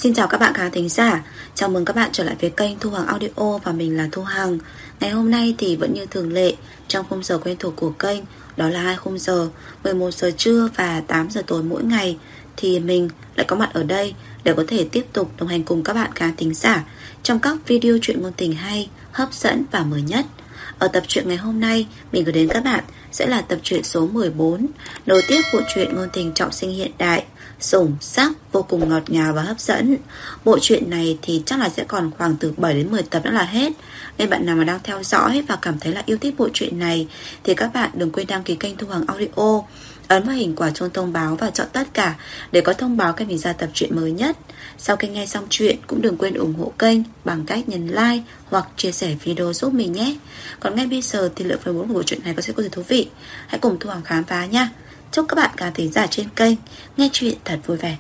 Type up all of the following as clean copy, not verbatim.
Xin chào các bạn khán thính giả. Chào mừng các bạn trở lại với kênh Thu Hằng Audio và mình là Thu Hằng. Ngày hôm nay thì vẫn như thường lệ, trong khung giờ quen thuộc của kênh, đó là 2 khung giờ, 11 giờ trưa và 8 giờ tối mỗi ngày, thì mình lại có mặt ở đây để có thể tiếp tục đồng hành cùng các bạn khán thính giả trong các video truyện ngôn tình hay, hấp dẫn và mới nhất. Ở tập truyện ngày hôm nay, mình gửi đến các bạn sẽ là tập truyện số 14, nối tiếp bộ truyện ngôn tình trọng sinh hiện đại, sủng sắc, vô cùng ngọt ngào và hấp dẫn. Bộ truyện này thì chắc là sẽ còn khoảng từ 7 đến 10 tập nữa là hết. Nên bạn nào mà đang theo dõi và cảm thấy là yêu thích bộ truyện này thì các bạn đừng quên đăng ký kênh Thu Hằng Audio, ấn vào hình quả chuông thông báo và chọn tất cả để có thông báo khi mình ra tập truyện mới nhất. Sau khi nghe xong truyện cũng đừng quên ủng hộ kênh bằng cách nhấn like hoặc chia sẻ video giúp mình nhé. Còn ngay bây giờ thì lượng phần 4 của bộ truyện này có sẽ có gì thú vị, hãy cùng Thu Hằng khám phá nha. Chúc các bạn khán thính giả trên kênh nghe chuyện thật vui vẻ.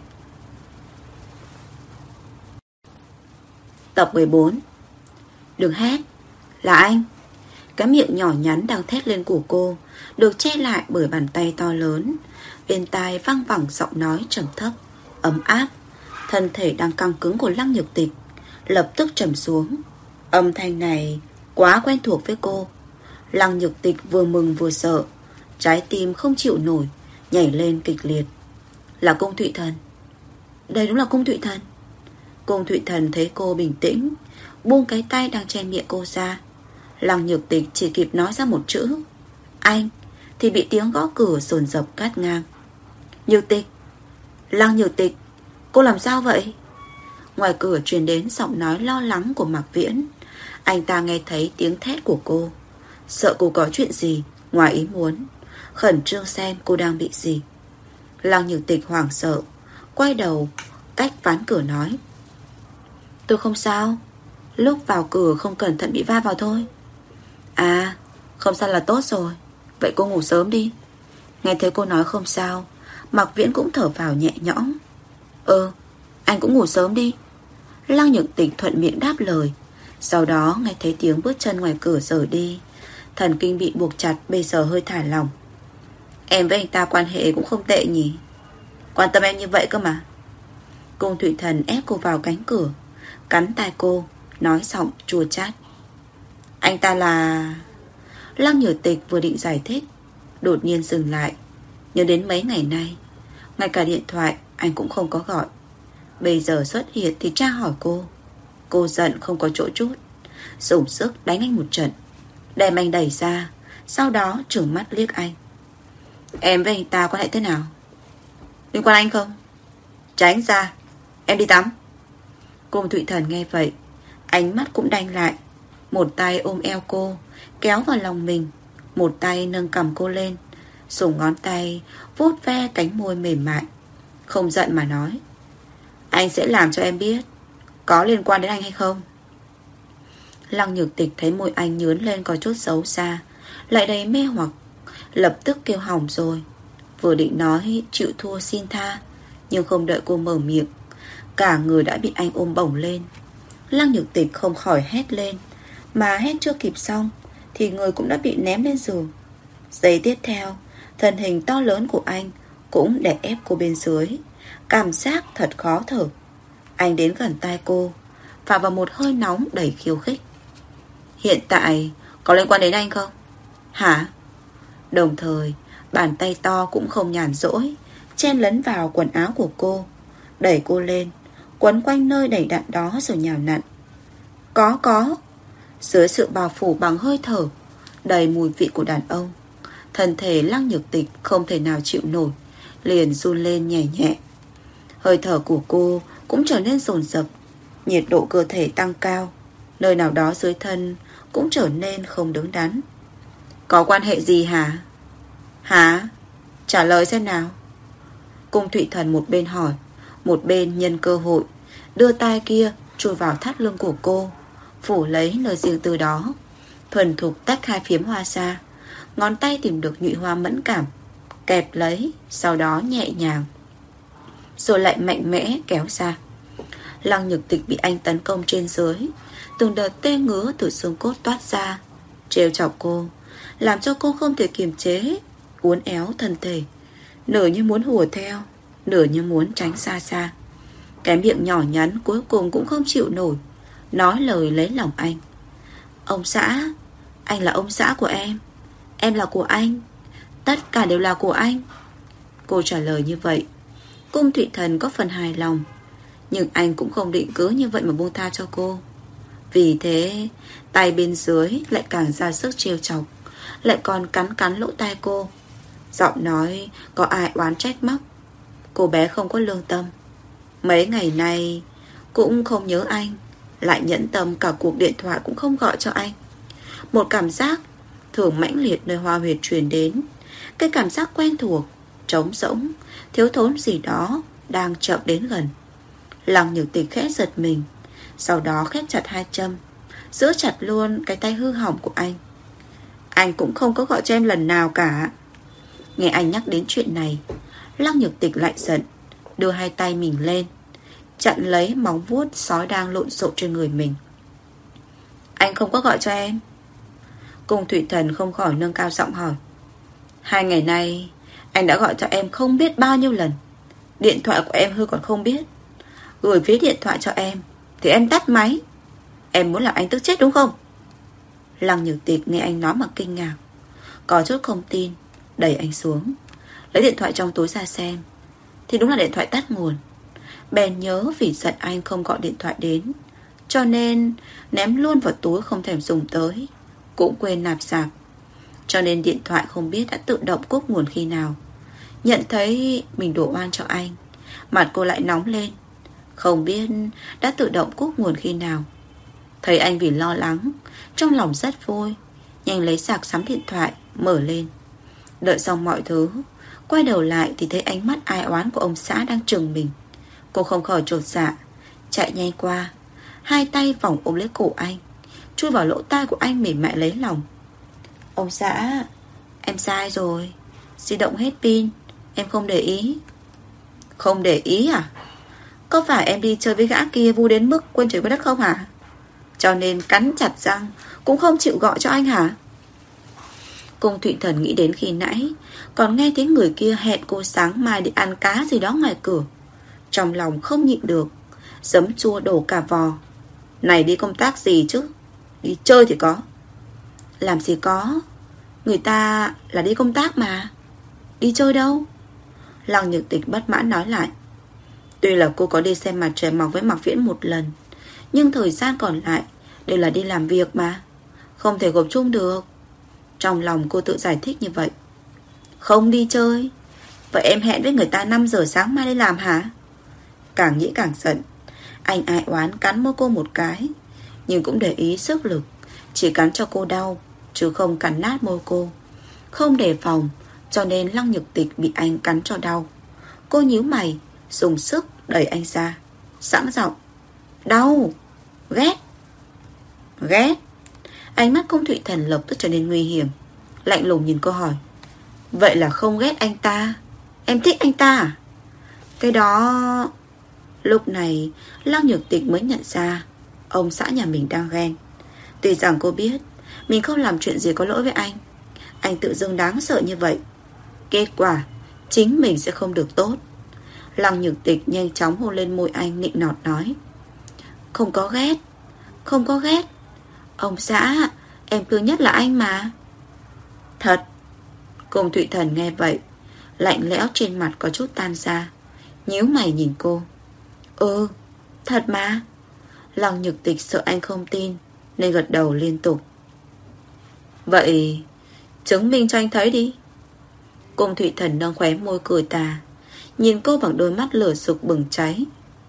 Tập 14. Đừng hét. Là anh. Cái miệng nhỏ nhắn đang thét lên của cô được che lại bởi bàn tay to lớn. Bên tai vang vẳng giọng nói trầm thấp, ấm áp. Thân thể đang căng cứng của Lăng Nhược Tịch lập tức trầm xuống. Âm thanh này quá quen thuộc với cô. Lăng Nhược Tịch vừa mừng vừa sợ, trái tim không chịu nổi, nhảy lên kịch liệt. Là Cung Thụy Thần. Đây đúng là Cung Thụy Thần. Cung Thụy Thần thấy cô bình tĩnh, buông cái tay đang che miệng cô ra. Lăng Nhược Tịch chỉ kịp nói ra một chữ anh thì bị tiếng gõ cửa dồn dập cắt ngang. Nhược Tịch. Lăng Nhược Tịch, cô làm sao vậy? Ngoài cửa truyền đến giọng nói lo lắng của Mạc Viễn. Anh ta nghe thấy tiếng thét của cô, sợ cô có chuyện gì ngoài ý muốn, khẩn trương xem cô đang bị gì. Lăng Nhược Tịch hoảng sợ, quay đầu cách ván cửa nói: tôi không sao, lúc vào cửa không cẩn thận bị va vào thôi. À, không sao là tốt rồi. Vậy cô ngủ sớm đi. Nghe thấy cô nói không sao, Mạc Viễn cũng thở vào nhẹ nhõm. Anh cũng ngủ sớm đi. Lăng Nhược Tịch thuận miệng đáp lời. Sau đó nghe thấy tiếng bước chân ngoài cửa rời đi. Thần kinh bị buộc chặt bây giờ hơi thả lỏng. Em với anh ta quan hệ cũng không tệ nhỉ? Quan tâm em như vậy cơ mà. Cung Thụy Thần ép cô vào cánh cửa, cắn tai cô, nói giọng chua chát. Anh ta là... Lăng Nhược Tịch vừa định giải thích, đột nhiên dừng lại. Nhớ đến mấy ngày nay, ngay cả điện thoại anh cũng không có gọi. Bây giờ xuất hiện thì tra hỏi cô. Cô giận không có chỗ chút, dùng sức đánh anh một trận, đem anh đẩy ra, sau đó trừng mắt liếc anh. Em với anh ta quan hệ thế nào? Liên quan anh không? Tránh ra, em đi tắm. Cung Thụy Thần nghe vậy, ánh mắt cũng đanh lại. Một tay ôm eo cô, kéo vào lòng mình, một tay nâng cằm cô lên, dùng ngón tay vuốt ve cánh môi mềm mại. Không giận mà nói: anh sẽ làm cho em biết có liên quan đến anh hay không. Lăng Nhược Tịch thấy môi anh nhướn lên có chút xấu xa, lại đầy mê hoặc, lập tức kêu hỏng rồi. Vừa định nói chịu thua xin tha, nhưng không đợi cô mở miệng, cả người đã bị anh ôm bổng lên. Lăng Nhược Tịch không khỏi hét lên, mà hét chưa kịp xong thì người cũng đã bị ném lên giường. Giây tiếp theo, thân hình to lớn của anh cũng đè ép cô bên dưới. Cảm giác thật khó thở. Anh đến gần tai cô, phả vào một hơi nóng đầy khiêu khích. Hiện tại có liên quan đến anh không? Hả? Đồng thời bàn tay to cũng không nhàn rỗi, chen lấn vào quần áo của cô, đẩy cô lên, quấn quanh nơi đầy đặn đó rồi nhào nặn. Có. Dưới sự bao phủ bằng hơi thở đầy mùi vị của đàn ông, thân thể Lăng Nhược Tịch không thể nào chịu nổi, liền run lên nhẹ nhẹ. Hơi thở của cô cũng trở nên dồn dập, nhiệt độ cơ thể tăng cao, nơi nào đó dưới thân cũng trở nên không đứng đắn. Có quan hệ gì hả? Hả? Trả lời xem nào. Cung Thụy Thần một bên hỏi, một bên nhân cơ hội đưa tay kia chui vào thắt lưng của cô, phủ lấy nơi riêng tư đó, thuần thục tách hai phiếm hoa ra. Ngón tay tìm được nhụy hoa mẫn cảm, kẹp lấy, sau đó nhẹ nhàng rồi lại mạnh mẽ kéo ra. Lăng Nhược Tịch bị anh tấn công trên dưới, từng đợt tê ngứa từ xương cốt toát ra, trêu chọc cô, làm cho cô không thể kiềm chế, uốn éo thân thể, nửa như muốn hùa theo, nửa như muốn tránh xa xa. Cái miệng nhỏ nhắn cuối cùng cũng không chịu nổi, nói lời lấy lòng anh. Ông xã, anh là ông xã của em là của anh, tất cả đều là của anh. Cô trả lời như vậy, Cung Thụy Thần có phần hài lòng. Nhưng anh cũng không định cứ như vậy mà buông tha cho cô. Vì thế tay bên dưới lại càng ra sức trêu chọc, lại còn cắn lỗ tai cô. Giọng nói có ai oán trách móc. Cô bé không có lương tâm. Mấy ngày nay cũng không nhớ anh, lại nhẫn tâm cả cuộc điện thoại cũng không gọi cho anh. Một cảm giác thường mãnh liệt nơi Hoa Huyệt truyền đến. Cái cảm giác quen thuộc, trống rỗng, thiếu thốn gì đó đang chậm đến gần. Lăng Nhược Tịch khẽ giật mình, sau đó khép chặt hai châm, giữ chặt luôn cái tay hư hỏng của anh. Anh cũng không có gọi cho em lần nào cả. Nghe anh nhắc đến chuyện này, Lăng Nhược Tịch lại giận, đưa hai tay mình lên, chặn lấy móng vuốt sói đang lộn xộn trên người mình. Anh không có gọi cho em. Cung Thụy Thần không khỏi nâng cao giọng hỏi. 2 ngày nay anh đã gọi cho em không biết bao nhiêu lần. Điện thoại của em hư còn không biết. Gửi ví điện thoại cho em thì em tắt máy. Em muốn làm anh tức chết đúng không? Lăng Nhược Tịch nghe anh nói mà kinh ngạc, có chút không tin, đẩy anh xuống, lấy điện thoại trong túi ra xem. Thì đúng là điện thoại tắt nguồn. Bèn nhớ vì giận anh không gọi điện thoại đến, cho nên ném luôn vào túi không thèm dùng tới, cũng quên nạp sạc. Cho nên điện thoại không biết đã tự động cúp nguồn khi nào. Nhận thấy mình đổ oan cho anh, mặt cô lại nóng lên. Không biết đã tự động cúp nguồn khi nào. Thấy anh vì lo lắng, trong lòng rất vui, nhanh lấy sạc sắm điện thoại, mở lên. Đợi xong mọi thứ, quay đầu lại thì thấy ánh mắt ai oán của ông xã đang trừng mình. Cô không khỏi chột dạ, chạy nhanh qua, hai tay vòng ôm lấy cổ anh, chui vào lỗ tai của anh mềm mại lấy lòng. Ông xã, em sai rồi, di động hết pin, em không để ý. Không để ý à? Có phải em đi chơi với gã kia vui đến mức quên trời quên đất không hả? Cho nên cắn chặt răng cũng không chịu gọi cho anh hả? Cung Thụy Thần nghĩ đến khi nãy còn nghe tiếng người kia hẹn cô sáng mai đi ăn cá gì đó ngoài cửa, trong lòng không nhịn được, giấm chua đổ cả vò. Này đi công tác gì chứ? Đi chơi thì có. Làm gì có, người ta là đi công tác mà. Đi chơi đâu? Lăng Nhược Tịch bất mãn nói lại. Tuy là cô có đi xem mặt trời mọc với Mạc Viễn một lần, nhưng thời gian còn lại đều là đi làm việc mà, không thể gộp chung được. Trong lòng cô tự giải thích như vậy. Không đi chơi? Vậy em hẹn với người ta 5 giờ sáng mai đi làm hả? Càng nghĩ càng giận. Anh ai oán cắn môi cô một cái, nhưng cũng để ý sức lực, chỉ cắn cho cô đau, chứ không cắn nát môi cô. Không đề phòng, cho nên Lăng Nhược Tịch bị anh cắn cho đau. Cô nhíu mày, dùng sức đẩy anh ra, sẵn giọng. Đau, ghét. Ghét? Ánh mắt Cung Thụy Thần lập tức trở nên nguy hiểm, lạnh lùng nhìn cô hỏi. Vậy là không ghét anh ta? Em thích anh ta à? Cái đó... Lúc này Lăng Nhược Tịch mới nhận ra ông xã nhà mình đang ghen. Tuy rằng cô biết mình không làm chuyện gì có lỗi với anh tự dưng đáng sợ như vậy, kết quả chính mình sẽ không được tốt. Lăng Nhược Tịch nhanh chóng hôn lên môi anh, nịnh nọt nói. Không có ghét, không có ghét. Ông xã, em thương nhất là anh mà. Thật? Cung Thụy Thần nghe vậy, lạnh lẽo trên mặt có chút tan ra, nhíu mày nhìn cô. Ừ, thật mà. Lăng Nhược Tịch sợ anh không tin nên gật đầu liên tục. Vậy chứng minh cho anh thấy đi. Cung Thụy Thần đang khóe môi cười tà, nhìn cô bằng đôi mắt lửa sục bừng cháy.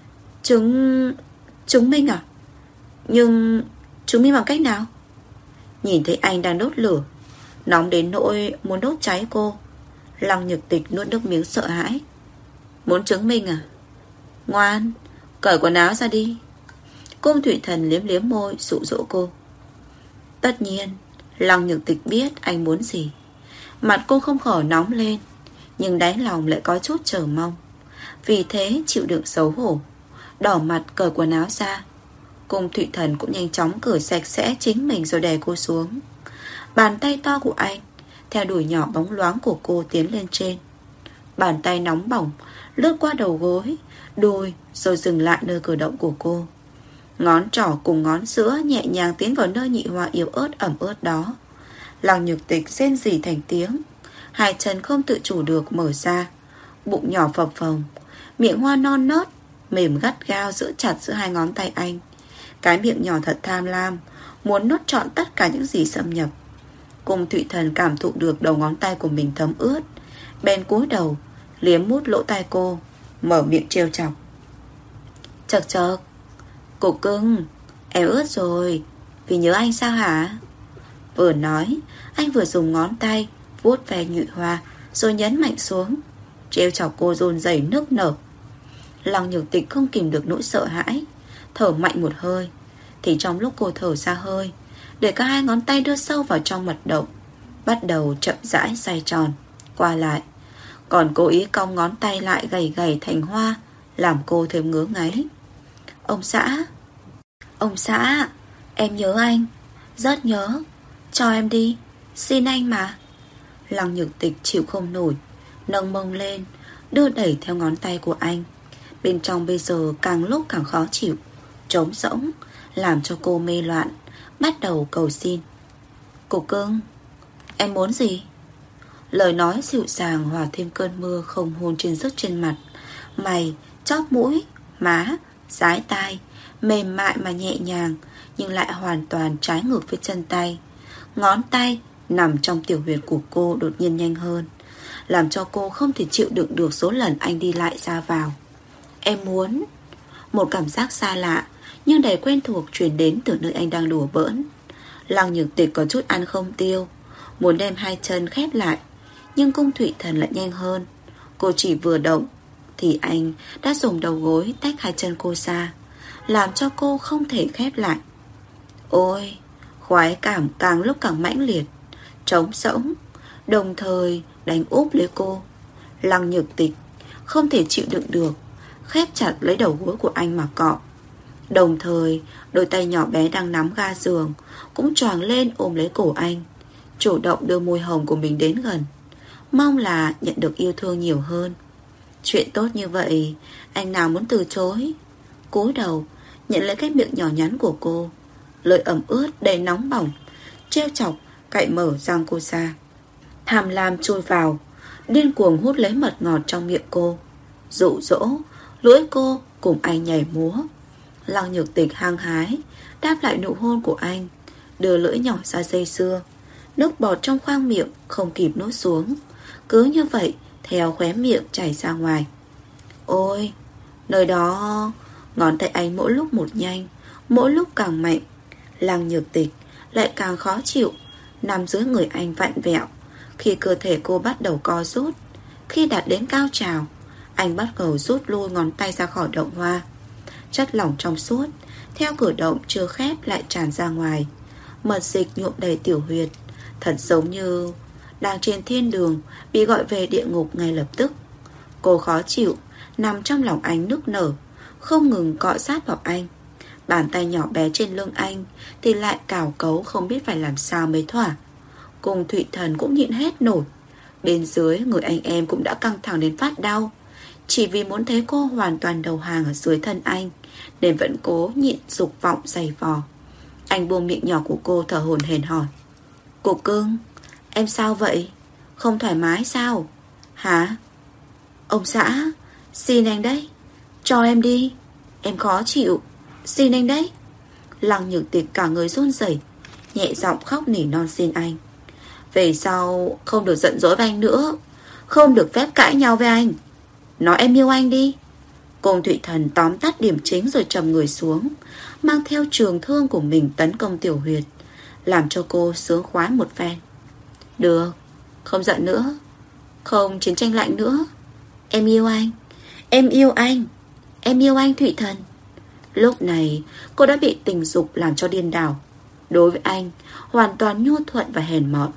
Chứng minh à? Nhưng chứng minh bằng cách nào? Nhìn thấy anh đang đốt lửa, nóng đến nỗi muốn đốt cháy cô, Lăng Nhược Tịch nuốt nước miếng sợ hãi. Muốn chứng minh à? Ngoan, cởi quần áo ra đi. Cung Thụy Thần liếm liếm môi dụ dỗ cô. Tất nhiên Lăng Nhược Tịch biết anh muốn gì. Mặt cô không khỏi nóng lên, nhưng đáy lòng lại có chút chờ mong. Vì thế chịu đựng xấu hổ, đỏ mặt cởi quần áo ra. Cung Thụy Thần cũng nhanh chóng cởi sạch sẽ chính mình rồi đè cô xuống. Bàn tay to của anh theo đuổi nhỏ bóng loáng của cô tiến lên trên. Bàn tay nóng bỏng lướt qua đầu gối, đùi, rồi dừng lại nơi cử động của cô. Ngón trỏ cùng ngón giữa nhẹ nhàng tiến vào nơi nhị hoa yếu ớt ẩm ướt đó. Lăng Nhược Tịch rên rỉ thành tiếng, hai chân không tự chủ được mở ra, bụng nhỏ phập phồng, miệng hoa non nớt mềm gắt gao giữ chặt giữa hai ngón tay anh. Cái miệng nhỏ thật tham lam, muốn nuốt trọn tất cả những gì xâm nhập. Cung Thụy Thần cảm thụ được đầu ngón tay của mình thấm ướt, bèn cúi đầu liếm mút lỗ tai cô, mở miệng trêu chọc. Chậc chậc, cô cưng, em ướt rồi, vì nhớ anh sao hả? Vừa nói, anh vừa dùng ngón tay vuốt ve nhụy hoa, rồi nhấn mạnh xuống, trêu chọc cô run rẩy nức nở. Lăng Nhược Tịch không kìm được nỗi sợ hãi, thở mạnh một hơi. Thì trong lúc cô thở ra hơi, để cả hai ngón tay đưa sâu vào trong mật động, bắt đầu chậm rãi xoay tròn qua lại, còn cố ý cong ngón tay lại gầy gầy thành hoa, làm cô thêm ngứa ngáy. Ông xã, em nhớ anh, rất nhớ, cho em đi, xin anh mà. Lăng Nhược Tịch chịu không nổi, nâng mông lên, đưa đẩy theo ngón tay của anh. Bên trong bây giờ càng lúc càng khó chịu, trống rỗng, làm cho cô mê loạn, bắt đầu cầu xin. Cô cưng, em muốn gì? Lời nói dịu dàng hòa thêm cơn mưa không hôn trên sức trên mặt, mày, chóp mũi, má, dái tai, mềm mại mà nhẹ nhàng, nhưng lại hoàn toàn trái ngược với chân tay. Ngón tay nằm trong tiểu huyệt của cô đột nhiên nhanh hơn, làm cho cô không thể chịu đựng được số lần anh đi lại ra vào. Em muốn. Một cảm giác xa lạ nhưng đầy quen thuộc truyền đến từ nơi anh đang đùa bỡn. Lăng Nhược Tịch có chút ăn không tiêu, muốn đem hai chân khép lại, nhưng Cung Thụy Thần lại nhanh hơn. Cô chỉ vừa động thì anh đã dùng đầu gối tách hai chân cô ra, làm cho cô không thể khép lại. Ôi, khoái cảm càng lúc càng mãnh liệt, trống rỗng, đồng thời đánh úp lấy cô. Lăng Nhược Tịch không thể chịu đựng được, khép chặt lấy đầu gối của anh mà cọ. Đồng thời đôi tay nhỏ bé đang nắm ga giường cũng choàng lên ôm lấy cổ anh, chủ động đưa môi hồng của mình đến gần, mong là nhận được yêu thương nhiều hơn. Chuyện tốt như vậy anh nào muốn từ chối. Cúi đầu nhận lấy cái miệng nhỏ nhắn của cô, lời ẩm ướt đầy nóng bỏng, trêu chọc cạy mở răng cô ra. Tham lam chui vào, điên cuồng hút lấy mật ngọt trong miệng cô, dụ dỗ lưỡi cô cùng anh nhảy múa. Lăng Nhược Tịch hăng hái đáp lại nụ hôn của anh, đưa lưỡi nhỏ ra dây dưa. Nước bọt trong khoang miệng không kịp nuốt xuống, cứ như vậy theo khóe miệng chảy ra ngoài. Ôi, nơi đó ngón tay anh mỗi lúc một nhanh, mỗi lúc càng mạnh. Lăng Nhược Tịch lại càng khó chịu, nằm dưới người anh vặn vẹo. Khi cơ thể cô bắt đầu co rút, khi đạt đến cao trào, anh bắt đầu rút lui ngón tay ra khỏi động hoa. Chất lỏng trong suốt theo cử động chưa khép lại tràn ra ngoài, mật dịch nhuộm đầy tiểu huyệt, thật giống như đang trên thiên đường bị gọi về địa ngục ngay lập tức. Cô khó chịu nằm trong lòng anh nức nở, không ngừng cọ sát vào anh. Bàn tay nhỏ bé trên lưng anh thì lại cào cấu không biết phải làm sao mới thỏa. Cùng Thụy Thần cũng nhịn hết nổi. Bên dưới người anh em cũng đã căng thẳng đến phát đau, chỉ vì muốn thấy cô hoàn toàn đầu hàng ở dưới thân anh, nên vẫn cố nhịn dục vọng giày vò. Anh buông miệng nhỏ của cô, thở hổn hển hỏi. Cô cưng, em sao vậy? Không thoải mái sao? Hả? Ông xã, xin anh đấy, cho em đi, em khó chịu, xin anh đấy. Lăng Nhược Tịch cả người run rẩy, nhẹ giọng khóc nỉ non xin anh. Về sau không được giận dỗi với anh nữa, không được phép cãi nhau với anh. Nói em yêu anh đi. Cung Thụy Thần tóm tắt điểm chính rồi trầm người xuống, mang theo trường thương của mình tấn công tiểu huyệt, làm cho cô sướng khoái một phen. Được, không giận nữa, không chiến tranh lạnh nữa. Em yêu anh, em yêu anh, em yêu anh Thụy Thần. Lúc này cô đã bị tình dục làm cho điên đảo. Đối với anh hoàn toàn nhu thuận và hèn mọn.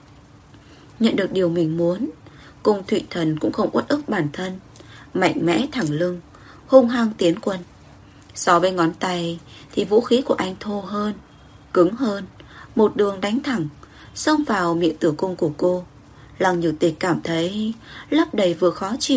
Nhận được điều mình muốn, Cung Thụy Thần cũng không uất ức bản thân, mạnh mẽ thẳng lưng, hung hăng tiến quân. So với ngón tay thì vũ khí của anh thô hơn, cứng hơn, một đường đánh thẳng, xông vào miệng tử cung của cô. Lăng Nhược Tịch cảm thấy lấp đầy vừa khó chịu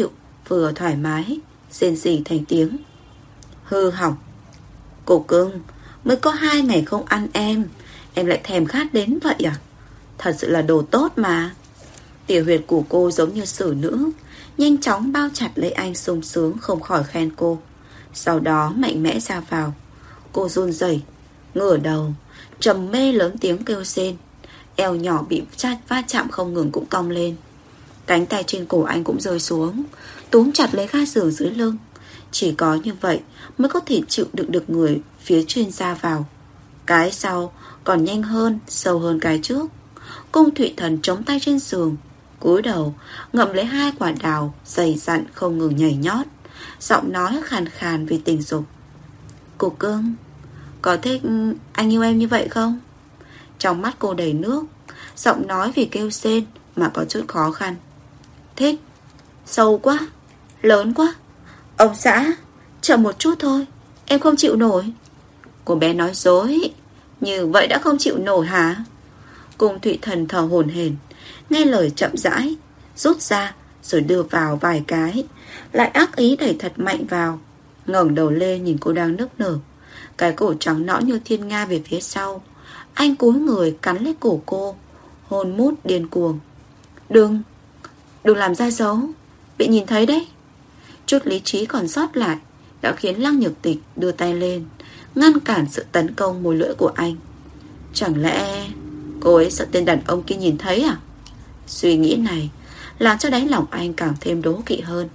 vừa thoải mái, rên rỉ thành tiếng. Hư hỏng. Cô cưng, mới có 2 ngày không ăn em lại thèm khát đến vậy à? Thật sự là đồ tốt mà. Tiểu huyệt của cô giống như xử nữ, nhanh chóng bao chặt lấy anh, sung sướng không khỏi khen cô. Sau đó mạnh mẽ ra vào. Cô run rẩy, ngửa đầu, trầm mê lớn tiếng kêu rên. Eo nhỏ bị va chạm không ngừng cũng cong lên. Cánh tay trên cổ anh cũng rơi xuống, túm chặt lấy ga giường dưới lưng. Chỉ có như vậy mới có thể chịu đựng được người phía trên ra vào. Cái sau còn nhanh hơn, sâu hơn cái trước. Cung Thụy Thần chống tay trên giường, cúi đầu ngậm lấy 2 quả đào, dày dặn không ngừng nhảy nhót, giọng nói khàn khàn vì tình dục. Cô cưng, có thích anh yêu em như vậy không? Trong mắt cô đầy nước, giọng nói vì kêu rên mà có chút khó khăn. Thích. Sâu quá, lớn quá. Ông xã, chậm một chút thôi, em không chịu nổi. Cô bé nói dối. Như vậy đã không chịu nổi hả? Cung Thụy Thần thở hổn hển, nghe lời chậm rãi, rút ra rồi đưa vào vài cái, lại ác ý đẩy thật mạnh vào. Ngẩng đầu lên nhìn cô đang nức nở, cái cổ trắng nõn như thiên nga về phía sau. Anh cúi người cắn lấy cổ cô, hôn mút điên cuồng. Đừng làm ra dấu, bị nhìn thấy đấy. Chút lý trí còn sót lại đã khiến Lăng Nhược Tịch đưa tay lên ngăn cản sự tấn công môi lưỡi của anh. Chẳng lẽ cô ấy sợ tên đàn ông kia nhìn thấy à? Suy nghĩ này làm cho đáy lòng anh càng thêm đố kỵ hơn.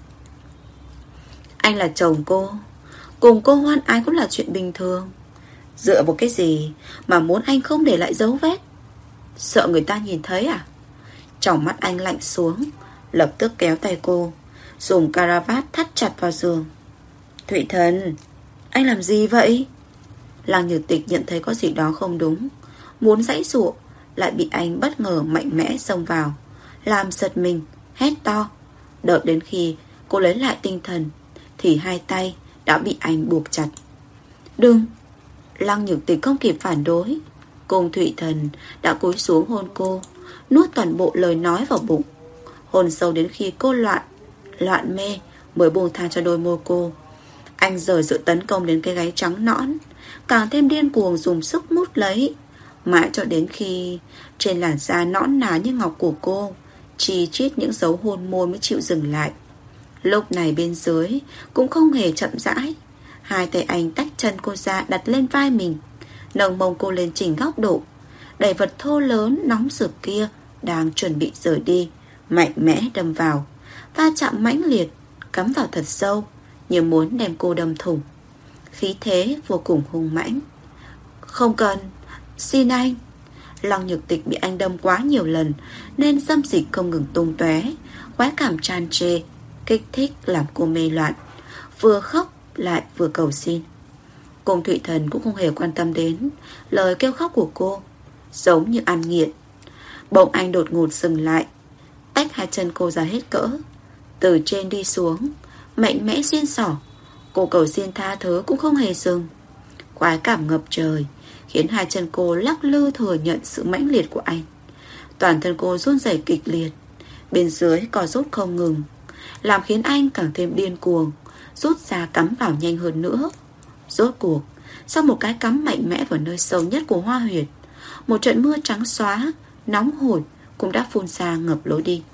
Anh là chồng cô, cùng cô hoan ái cũng là chuyện bình thường. Dựa vào cái gì mà muốn anh không để lại dấu vết? Sợ người ta nhìn thấy à? Trong mắt anh lạnh xuống, lập tức kéo tay cô, dùng caravat thắt chặt vào giường. Thụy Thần, anh làm gì vậy? Lăng Nhược Tịch nhận thấy có gì đó không đúng, muốn giãy giụa, lại bị anh bất ngờ mạnh mẽ xông vào, làm giật mình, hét to. Đợi đến khi cô lấy lại tinh thần thì 2 tay đã bị anh buộc chặt. Đừng! Lăng Nhược Tịch không kịp phản đối, Cung Thụy Thần đã cúi xuống hôn cô, nuốt toàn bộ lời nói vào bụng, hôn sâu đến khi cô loạn mê mới buông tha cho đôi môi cô. Anh rời sự tấn công đến cái gáy trắng nõn, càng thêm điên cuồng dùng sức mút lấy, mãi cho đến khi trên làn da nõn nà như ngọc của cô chi chít những dấu hôn môi mới chịu dừng lại. Lúc này bên dưới cũng không hề chậm rãi, 2 tay anh tách chân cô ra đặt lên vai mình, nâng mông cô lên chỉnh góc độ, đẩy vật thô lớn nóng rực kia đang chuẩn bị rời đi, mạnh mẽ đâm vào, va chạm mãnh liệt, cắm vào thật sâu, như muốn đem cô đâm thủng. Khí thế vô cùng hung mãnh. Không cần, xin anh. Lăng Nhược Tịch bị anh đâm quá nhiều lần nên dâm dịch không ngừng tung tóe, khoái cảm tràn trề, kích thích làm cô mê loạn, vừa khóc lại vừa cầu xin. Cung Thụy Thần cũng không hề quan tâm đến lời kêu khóc của cô, giống như ăn nghiện. Bỗng anh đột ngột dừng lại, tách 2 chân cô ra hết cỡ, từ trên đi xuống, mạnh mẽ xuyên xỏ. Cô cầu xin tha thứ cũng không hề dừng. Khoái cảm ngập trời khiến 2 chân cô lắc lư thừa nhận sự mãnh liệt của anh. Toàn thân cô run rẩy kịch liệt, bên dưới co rút không ngừng, làm khiến anh càng thêm điên cuồng, rút ra cắm vào nhanh hơn nữa. Rốt cuộc, sau một cái cắm mạnh mẽ vào nơi sâu nhất của hoa huyệt, một trận mưa trắng xóa, nóng hổi cũng đã phun ra ngập lối đi.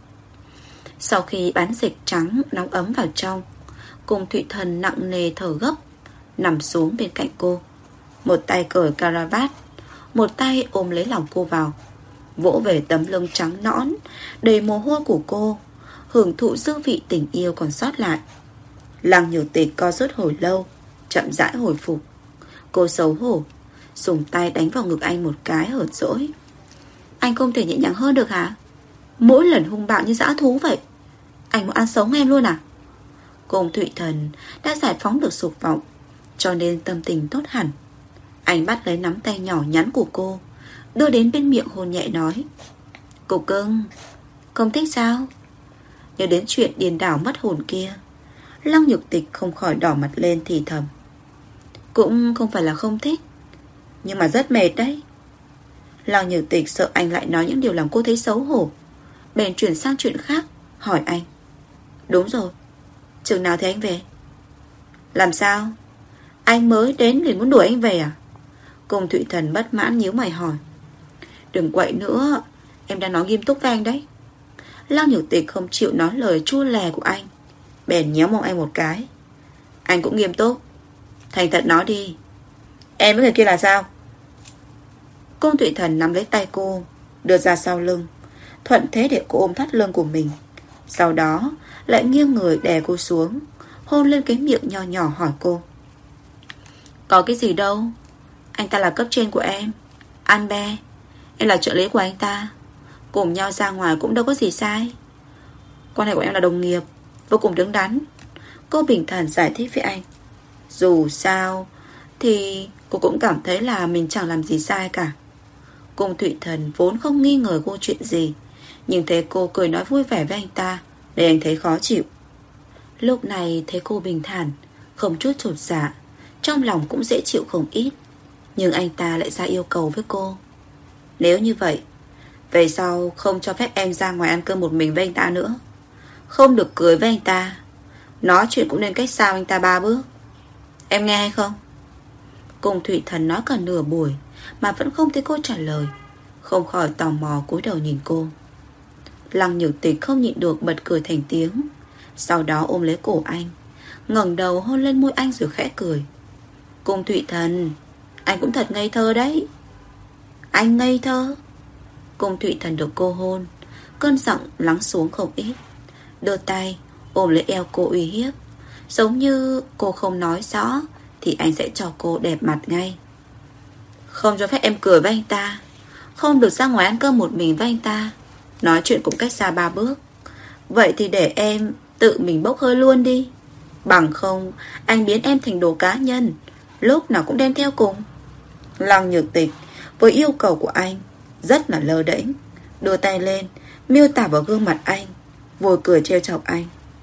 Sau khi bán dịch trắng nóng ấm vào trong, Cung Thụy Thần nặng nề thở gấp, nằm xuống bên cạnh cô, một tay cởi caravat, một tay ôm lấy lòng cô vào, vỗ về tấm lưng trắng nõn đầy mồ hôi của cô, hưởng thụ dư vị tình yêu còn sót lại. Lăng Nhược Tịch co rút hồi lâu, chậm rãi hồi phục. Cô xấu hổ dùng tay đánh vào ngực anh một cái, hờn dỗi. Anh không thể nhẹ nhàng hơn được hả? Mỗi lần hung bạo như dã thú vậy. Anh muốn ăn sống em luôn à? Cung Thụy Thần đã giải phóng được dục vọng, cho nên tâm tình tốt hẳn. Anh bắt lấy nắm tay nhỏ nhắn của cô, đưa đến bên miệng hôn nhẹ nói. Cô cưng, không thích sao? Nhớ đến chuyện điên đảo mất hồn kia, Lăng Nhược Tịch không khỏi đỏ mặt lên thì thầm. Cũng không phải là không thích, nhưng mà rất mệt đấy. Lăng Nhược Tịch sợ anh lại nói những điều làm cô thấy xấu hổ, bèn chuyển sang chuyện khác, hỏi anh. Đúng rồi, Chừng nào thì anh về? Làm sao? Anh mới đến liền muốn đuổi anh về à? Cung Thụy Thần bất mãn nhíu mày hỏi. Đừng quậy nữa, em đang nói nghiêm túc với anh đấy. Lăng Nhược Tịch không chịu nói lời chua lè của anh, bèn nhéo mông anh một cái. Anh cũng nghiêm túc. Thành thật nói đi, em với người kia là sao? Cung Thụy Thần nắm lấy tay cô, đưa ra sau lưng, thuận thế để cô ôm thắt lưng của mình. Sau đó lại nghiêng người đè cô xuống, hôn lên cái miệng nho nhỏ hỏi cô. Có cái gì đâu, anh ta là cấp trên của em, An Be. Em là trợ lý của anh ta, cùng nhau ra ngoài cũng đâu có gì sai. Quan hệ của em là đồng nghiệp, vô cùng đứng đắn. Cô bình thản giải thích với anh. Dù sao thì cô cũng cảm thấy là mình chẳng làm gì sai cả. Cung Thụy Thần vốn không nghi ngờ cô chuyện gì, nhưng thấy cô cười nói vui vẻ với anh ta, để anh thấy khó chịu. Lúc này thấy cô bình thản, không chút chột dạ, trong lòng cũng dễ chịu không ít. Nhưng anh ta lại ra yêu cầu với cô. Nếu như vậy, về sau không cho phép em ra ngoài ăn cơm một mình với anh ta nữa. Không được cười với anh ta, nói chuyện cũng nên cách xa anh ta 3 bước. Em nghe hay không? Cung Thụy Thần nói cả nửa buổi mà vẫn không thấy cô trả lời, không khỏi tò mò cúi đầu nhìn cô. Lăng Nhược Tịch không nhịn được bật cười thành tiếng, sau đó ôm lấy cổ anh, ngẩng đầu hôn lên môi anh rồi khẽ cười. Cung Thụy Thần, anh cũng thật ngây thơ đấy. Anh ngây thơ? Cung Thụy Thần được cô hôn, cơn giận lắng xuống không ít, đưa tay ôm lấy eo cô uy hiếp, giống như cô không nói rõ thì anh sẽ cho cô đẹp mặt ngay. Không cho phép em cười với anh ta, không được ra ngoài ăn cơm một mình với anh ta, nói chuyện cũng cách xa 3 bước. Vậy thì để em tự mình bốc hơi luôn đi. Bằng không anh biến em thành đồ cá nhân, lúc nào cũng đem theo cùng. Lăng Nhược Tịch với yêu cầu của anh rất là lơ đễnh, đưa tay lên miêu tả vào gương mặt anh, vui cười trêu chọc anh.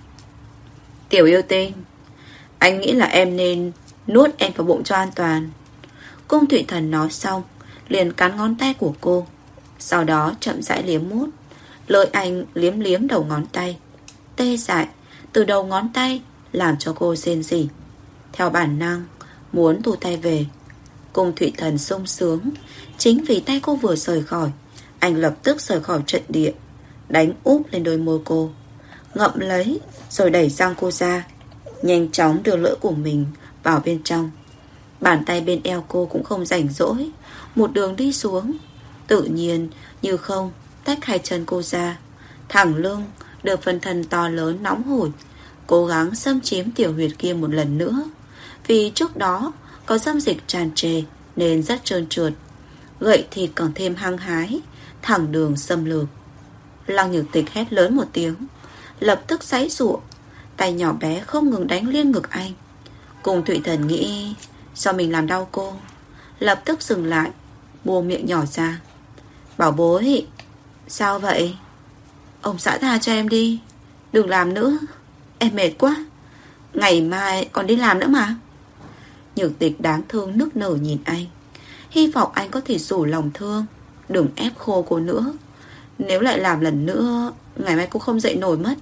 Tiểu yêu tinh, anh nghĩ là em nên nuốt em vào bụng cho an toàn. Cung Thụy Thần nói xong liền cắn ngón tay của cô, sau đó chậm rãi liếm mút. Lưỡi anh liếm liếm đầu ngón tay, tê dại từ đầu ngón tay làm cho cô rên rỉ. Theo bản năng muốn thu tay về. Cung Thụy Thần sung sướng. Chính vì tay cô vừa rời khỏi, anh lập tức rời khỏi trận địa, đánh úp lên đôi môi cô, ngậm lấy rồi đẩy răng cô ra, nhanh chóng đưa lưỡi của mình vào bên trong. Bàn tay bên eo cô cũng không rảnh rỗi, một đường đi xuống, tự nhiên như không tách hai chân cô ra, thẳng lưng được phần thân to lớn nóng hổi, cố gắng xâm chiếm tiểu huyệt kia một lần nữa. Vì trước đó có dâm dịch tràn trề nên rất trơn trượt, gậy thịt còn thêm hăng hái, thẳng đường xâm lược. Lăng Nhược Tịch hét lớn một tiếng, lập tức giãy giụa, tay nhỏ bé không ngừng đánh liên ngực anh. Cung Thụy Thần nghĩ do mình làm đau cô, lập tức dừng lại, buông miệng nhỏ ra. Bảo bối, sao vậy? Ông xã tha cho em đi, đừng làm nữa, em mệt quá, ngày mai còn đi làm nữa mà. Nhược Tịch đáng thương nức nở nhìn anh, hy vọng anh có thể rủ lòng thương, đừng ép khô cô nữa. Nếu lại làm lần nữa, ngày mai cô không dậy nổi mất.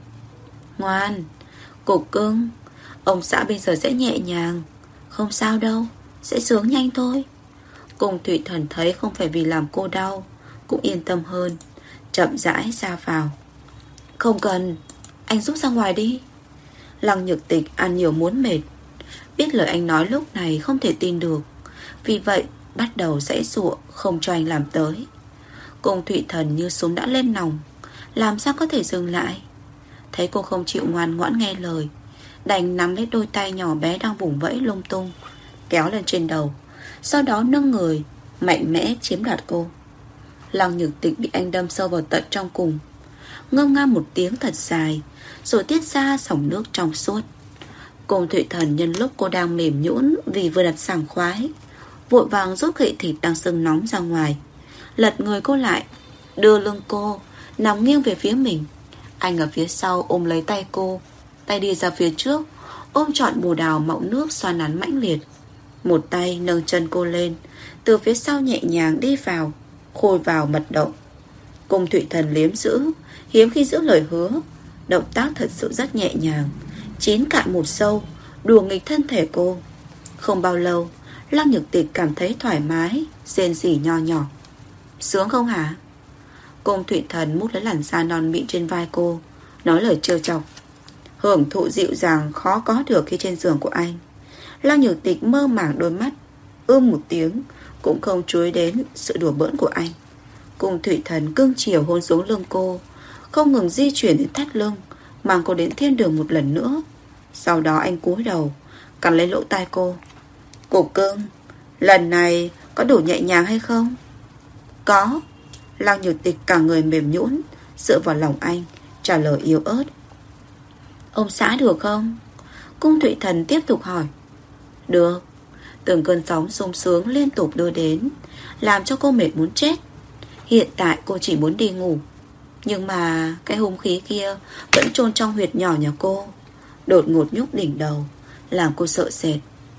Ngoan, cục cưng, ông xã bây giờ sẽ nhẹ nhàng, không sao đâu, sẽ sướng nhanh thôi. Cung Thụy Thần thấy không phải vì làm cô đau, cũng yên tâm hơn, chậm rãi ra vào. Không cần, anh giúp ra ngoài đi. Lăng Nhược Tịch ăn nhiều muốn mệt, biết lời anh nói lúc này không thể tin được, vì vậy bắt đầu giãy giụa không cho anh làm tới. Cung Thụy Thần như súng đã lên nòng, làm sao có thể dừng lại. Thấy cô không chịu ngoan ngoãn nghe lời, đành nắm lấy đôi tay nhỏ bé đang vùng vẫy lung tung, kéo lên trên đầu, sau đó nâng người mạnh mẽ chiếm đoạt cô. Lăng Nhược Tịch bị anh đâm sâu vào tận trong cùng, ngâm nga một tiếng thật dài, rồi tiết ra dòng nước trong suốt. Cung Thụy Thần nhân lúc cô đang mềm nhũn vì vừa đặt sảng khoái, vội vàng rút gậy thịt đang sưng nóng ra ngoài, lật người cô lại, đưa lưng cô nằm nghiêng về phía mình. Anh ở phía sau ôm lấy tay cô, tay đi ra phía trước, ôm trọn bồ đào mọng nước xoa nắn mãnh liệt. Một tay nâng chân cô lên, từ phía sau nhẹ nhàng đi vào, khôi vào mật động. Cung Thụy Thần liếm giữ, hiếm khi giữ lời hứa, động tác thật sự rất nhẹ nhàng, chín cạn một sâu, đùa nghịch thân thể cô. Không bao lâu, Lăng Nhược Tịch cảm thấy thoải mái, rên rỉ nho nhỏ. Sướng không hả? Cung Thụy Thần mút lấy làn da non mịn trên vai cô, nói lời trêu chọc. Hưởng thụ dịu dàng khó có được khi trên giường của anh. Lăng Nhược Tịch mơ màng đôi mắt, một tiếng, cũng không chú ý đến sự đùa bỡn của anh. Cung Thụy Thần cưng chiều hôn xuống lưng cô, không ngừng di chuyển đến thắt lưng, mang cô đến thiên đường một lần nữa. Sau đó anh cúi đầu, cắn lấy lỗ tai cô. Cô cưng, lần này có đủ nhẹ nhàng hay không? Có. Lăng Nhược Tịch cả người mềm nhũn, dựa vào lòng anh, trả lời yếu ớt. Ông xã được không? Cung Thụy Thần tiếp tục hỏi. Được. Từng cơn sóng sung sướng liên tục đưa đến, làm cho cô mệt muốn chết. Hiện tại cô chỉ muốn đi ngủ, nhưng mà cái hung khí kia vẫn chôn trong huyệt nhỏ nhà cô, đột ngột nhúc đỉnh đầu, làm cô sợ sệt.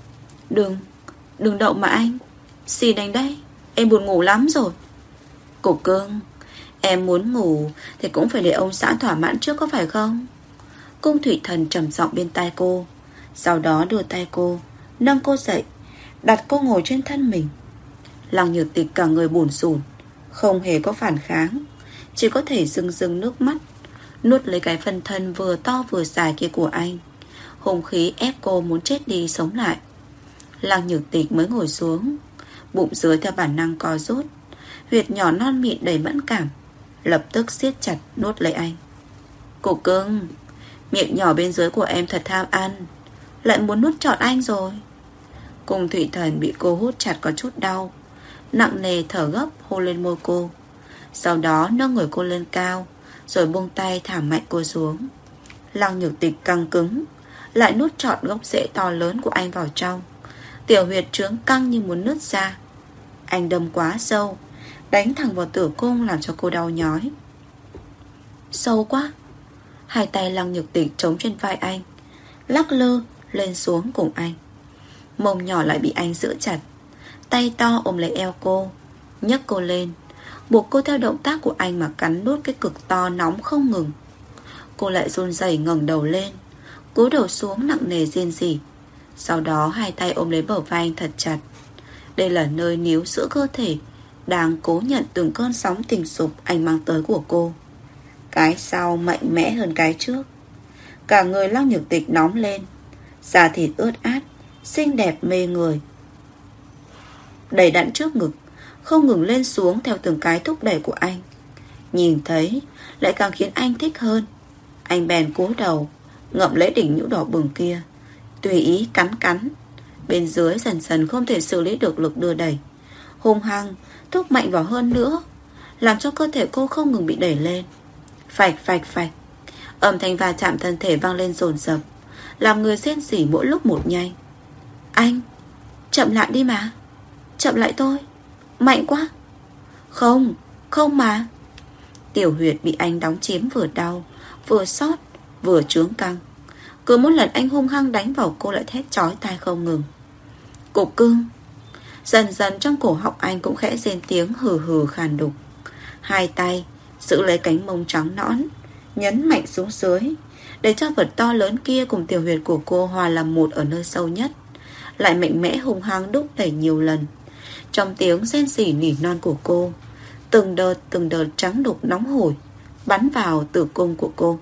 Đừng động mà anh. Xin anh đấy, em buồn ngủ lắm rồi. Cô cưng, em muốn ngủ thì cũng phải để ông xã thỏa mãn trước có phải không? Cung Thụy Thần trầm giọng bên tai cô, sau đó đưa tay cô, nâng cô dậy, đặt cô ngồi trên thân mình. Lăng Nhược Tịch cả người bủn rủn, không hề có phản kháng, chỉ có thể rưng rưng nước mắt, nuốt lấy cái phân thân vừa to vừa dài kia của anh. Hung khí ép cô muốn chết đi sống lại. Lăng Nhược Tịch mới ngồi xuống, bụng dưới theo bản năng co rút, huyệt nhỏ non mịn đầy mẫn cảm, lập tức siết chặt nuốt lấy anh. Cô cưng, miệng nhỏ bên dưới của em thật tham ăn, lại muốn nuốt trọn anh rồi. Cung Thụy Thần bị cô hút chặt có chút đau, nặng nề thở gấp hôn lên môi cô. Sau đó nâng người cô lên cao, rồi buông tay thả mạnh cô xuống. Lăng Nhược Tịch căng cứng, lại nuốt trọn gốc rễ to lớn của anh vào trong. Tiểu huyệt trướng căng như muốn nứt ra. Anh đâm quá sâu, đánh thẳng vào tử cung làm cho cô đau nhói. Sâu quá. Hai tay Lăng Nhược Tịch chống trên vai anh, lắc lư lên xuống cùng anh. Mông nhỏ lại bị anh giữ chặt, tay to ôm lấy eo cô, nhấc cô lên, buộc cô theo động tác của anh mà cắn nuốt cái cực to nóng không ngừng. Cô lại run rẩy ngẩng đầu lên, cúi đầu xuống nặng nề rên rỉ. Sau đó hai tay ôm lấy bờ vai anh thật chặt. Đây là nơi níu giữa cơ thể đang cố nhận từng cơn sóng tình dục anh mang tới của cô. Cái sau mạnh mẽ hơn cái trước. Cả người Lăng Nhược Tịch nóng lên, da thịt ướt át, xinh đẹp mê người. Đầy đặn trước ngực, không ngừng lên xuống theo từng cái thúc đẩy của anh. Nhìn thấy lại càng khiến anh thích hơn. Anh bèn cúi đầu, ngậm lấy đỉnh nhũ đỏ bừng kia, tùy ý cắn cắn. Bên dưới dần dần không thể xử lý được lực đưa đẩy, hung hăng thúc mạnh vào hơn nữa, làm cho cơ thể cô không ngừng bị đẩy lên. Phạch phạch phạch, âm thanh va chạm thân thể vang lên dồn dập, làm người rên rỉ mỗi lúc một nhanh. Anh, chậm lại đi mà. Chậm lại thôi, mạnh quá. Không, không mà. Tiểu huyệt bị anh đóng chiếm vừa đau, vừa xót, vừa trướng căng. Cứ mỗi lần anh hung hăng đánh vào cô lại thét chói tai không ngừng. Cục cưng. Dần dần trong cổ họng anh cũng khẽ rên tiếng hừ hừ khàn đục. Hai tay giữ lấy cánh mông trắng nõn, nhấn mạnh xuống dưới, để cho vật to lớn kia cùng tiểu huyệt của cô hòa làm một ở nơi sâu nhất. Lại mạnh mẽ hung hăng đúc đẩy nhiều lần. Trong tiếng rên rỉ nỉ non của cô, từng đợt trắng đục nóng hổi bắn vào tử cung của cô.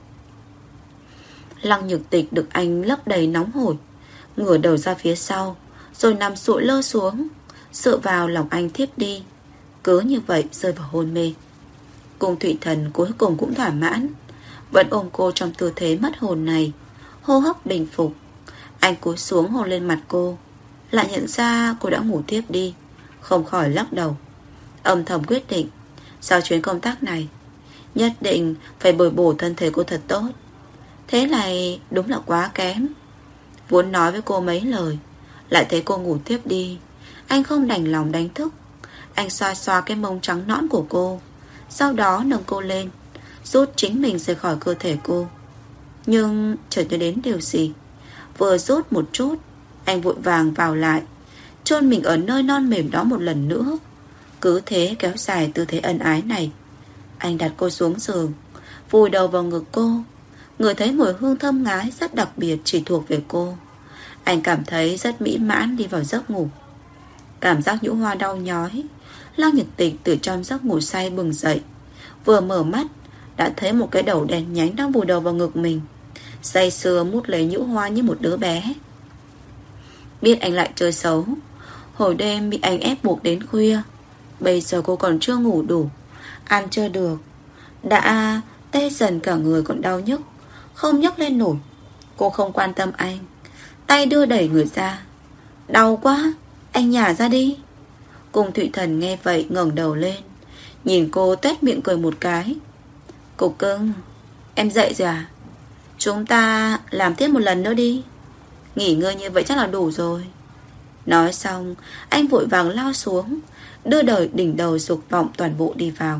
Lăng Nhược Tịch được anh lấp đầy nóng hổi, ngửa đầu ra phía sau, rồi nằm sụi lơ xuống, dựa vào lòng anh thiếp đi. Cứ như vậy rơi vào hôn mê. Cung Thụy Thần cuối cùng cũng thỏa mãn, vẫn ôm cô trong tư thế mất hồn này. Hô hấp bình phục, anh cúi xuống hôn lên mặt cô, lại nhận ra cô đã ngủ tiếp đi, không khỏi lắc đầu. Âm thầm quyết định, sau chuyến công tác này nhất định phải bồi bổ thân thể cô thật tốt. Thế này đúng là quá kém. Vốn nói với cô mấy lời, lại thấy cô ngủ tiếp đi, anh không đành lòng đánh thức. Anh xoa xoa cái mông trắng nõn của cô, sau đó nâng cô lên, rút chính mình rời khỏi cơ thể cô. Nhưng chợt nhớ đến điều gì, vừa rút một chút, anh vội vàng vào lại, chôn mình ở nơi non mềm đó một lần nữa. Cứ thế kéo dài tư thế ân ái này. Anh đặt cô xuống giường, vùi đầu vào ngực cô, ngửi thấy mùi hương thơm ngái rất đặc biệt chỉ thuộc về cô. Anh cảm thấy rất mỹ mãn đi vào giấc ngủ. Cảm giác nhũ hoa đau nhói. Lăng Nhật Tịch từ trong giấc ngủ say bừng dậy. Vừa mở mắt đã thấy một cái đầu đen nhánh đang vùi đầu vào ngực mình, say sưa mút lấy nhũ hoa như một đứa bé. Biết anh lại chơi xấu. Hồi đêm bị anh ép buộc đến khuya. Bây giờ cô còn chưa ngủ đủ, ăn chưa được, đã tê dần cả người còn đau nhức, không nhấc lên nổi. Cô không quan tâm anh, tay đưa đẩy người ra. Đau quá, anh nhả ra đi. Cung Thụy Thần nghe vậy ngẩng đầu lên, nhìn cô tuét miệng cười một cái. Cục cưng, em dậy rồi à? Chúng ta làm tiếp một lần nữa đi. Nghỉ ngơi như vậy chắc là đủ rồi. Nói xong anh vội vàng lao xuống, đưa đời đỉnh đầu dục vọng toàn bộ đi vào.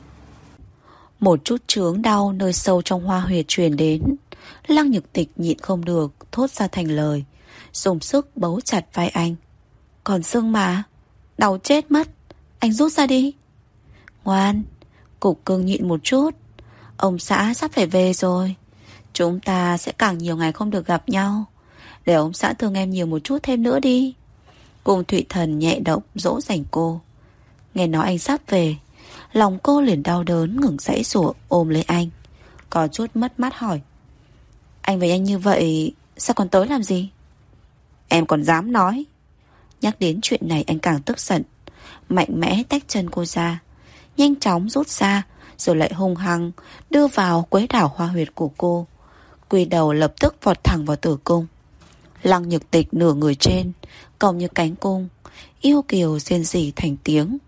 Một chút chướng đau nơi sâu trong hoa huyệt truyền đến. Lăng Nhật Tịch nhịn không được thốt ra thành lời, dùng sức bấu chặt vai anh. Còn sưng mà, đau chết mất. Anh rút ra đi. Ngoan, Cục cưng nhịn một chút. Ông xã sắp phải về rồi. Chúng ta sẽ càng nhiều ngày không được gặp nhau. Để ông xã thương em nhiều một chút thêm nữa đi. Cung Thụy Thần nhẹ động dỗ dành cô. Nghe nói anh sắp về, lòng cô liền đau đớn ngừng giãy giụa ôm lấy anh, có chút mất mát hỏi: Anh về nhanh như vậy sao còn tới làm gì? Em còn dám nói? Nhắc đến chuyện này anh càng tức giận, mạnh mẽ tách chân cô ra, nhanh chóng rút ra, rồi lại hung hăng đưa vào quấy đảo hoa huyệt của cô. Quy đầu lập tức vọt thẳng vào tử cung. Lăng Nhật Tịch nửa người trên, cong như cánh cung, yêu kiều rên rỉ thành tiếng.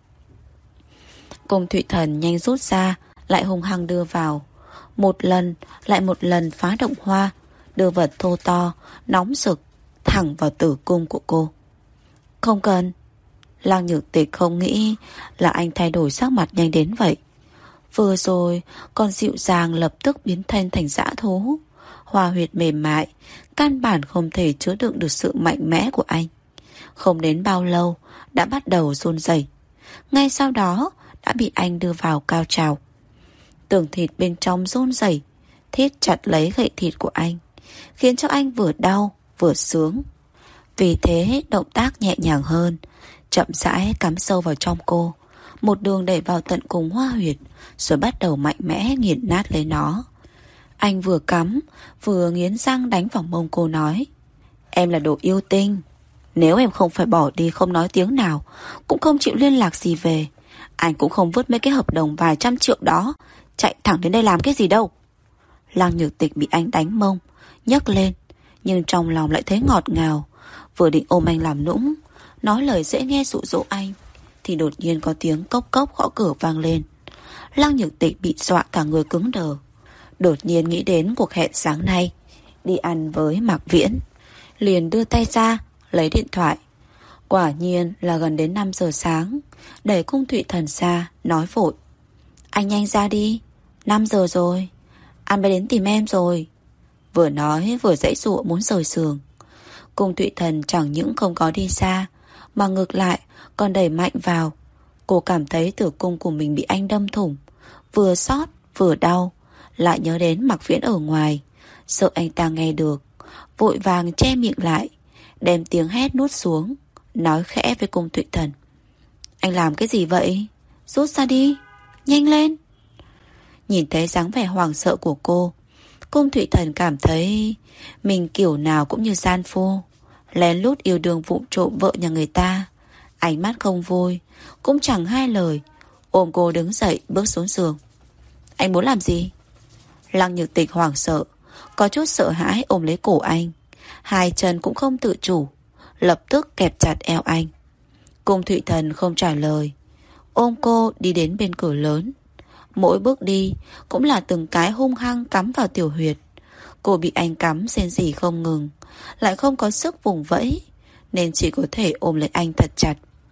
Cung Thụy Thần nhanh rút ra, lại hung hăng đưa vào. Một lần, lại một lần phá động hoa, đưa vật thô to, nóng rực, thẳng vào tử cung của cô. Không cần. Lăng Nhật Tịch không nghĩ là anh thay đổi sắc mặt nhanh đến vậy. Vừa rồi còn dịu dàng lập tức biến thành dã thú. Hoa huyệt mềm mại, căn bản không thể chứa đựng được sự mạnh mẽ của anh. Không đến bao lâu đã bắt đầu run rẩy. Ngay sau đó đã bị anh đưa vào cao trào. Tường thịt bên trong run rẩy, thít chặt lấy gậy thịt của anh, khiến cho anh vừa đau vừa sướng. Vì thế động tác nhẹ nhàng hơn, chậm rãi cắm sâu vào trong cô, một đường đẩy vào tận cùng hoa huyệt, rồi bắt đầu mạnh mẽ nghiền nát lấy nó. Anh vừa cắm vừa nghiến răng đánh vào mông cô nói: Em là đồ yêu tinh. Nếu em không phải bỏ đi không nói tiếng nào, cũng không chịu liên lạc gì về, anh cũng không vứt mấy cái hợp đồng vài trăm triệu đó chạy thẳng đến đây làm cái gì đâu. Lăng Nhật Tịch bị anh đánh mông nhấc lên, nhưng trong lòng lại thấy ngọt ngào. Vừa định ôm anh làm nũng, nói lời dễ nghe dụ dỗ anh, thì đột nhiên có tiếng cốc cốc gõ cửa vang lên. Lăng Nhật Tịch bị dọa cả người cứng đờ, đột nhiên nghĩ đến cuộc hẹn sáng nay đi ăn với Mạc Viễn, liền đưa tay ra lấy điện thoại. Quả nhiên là gần đến 5 giờ sáng. Đẩy Cung Thụy Thần ra, nói vội: Anh nhanh ra đi, 5 giờ rồi, anh bé đến tìm em rồi. Vừa nói vừa giãy giụa muốn rời giường. Cung Thụy Thần chẳng những không có đi xa, mà ngược lại còn đẩy mạnh vào. Cô cảm thấy tử cung của mình bị anh đâm thủng, vừa xót vừa đau. Lại nhớ đến Mạc Viễn ở ngoài, sợ anh ta nghe được, vội vàng che miệng lại, đem tiếng hét nuốt xuống, nói khẽ với Cung Thụy Thần: Anh làm cái gì vậy? Rút ra đi, nhanh lên. Nhìn thấy dáng vẻ hoảng sợ của cô, Cung Thụy Thần cảm thấy mình kiểu nào cũng như gian phu, lén lút yêu đương vụng trộm vợ nhà người ta. Ánh mắt không vui, cũng chẳng hai lời, ôm cô đứng dậy bước xuống giường. Anh muốn làm gì? Lăng Nhật Tịch hoảng sợ, có chút sợ hãi ôm lấy cổ anh, hai chân cũng không tự chủ, lập tức kẹp chặt eo anh. Cung Thụy Thần không trả lời, ôm cô đi đến bên cửa lớn. Mỗi bước đi cũng là từng cái hung hăng cắm vào tiểu huyệt. Cô bị anh cắm rên rỉ không ngừng, lại không có sức vùng vẫy, nên chỉ có thể ôm lấy anh thật chặt.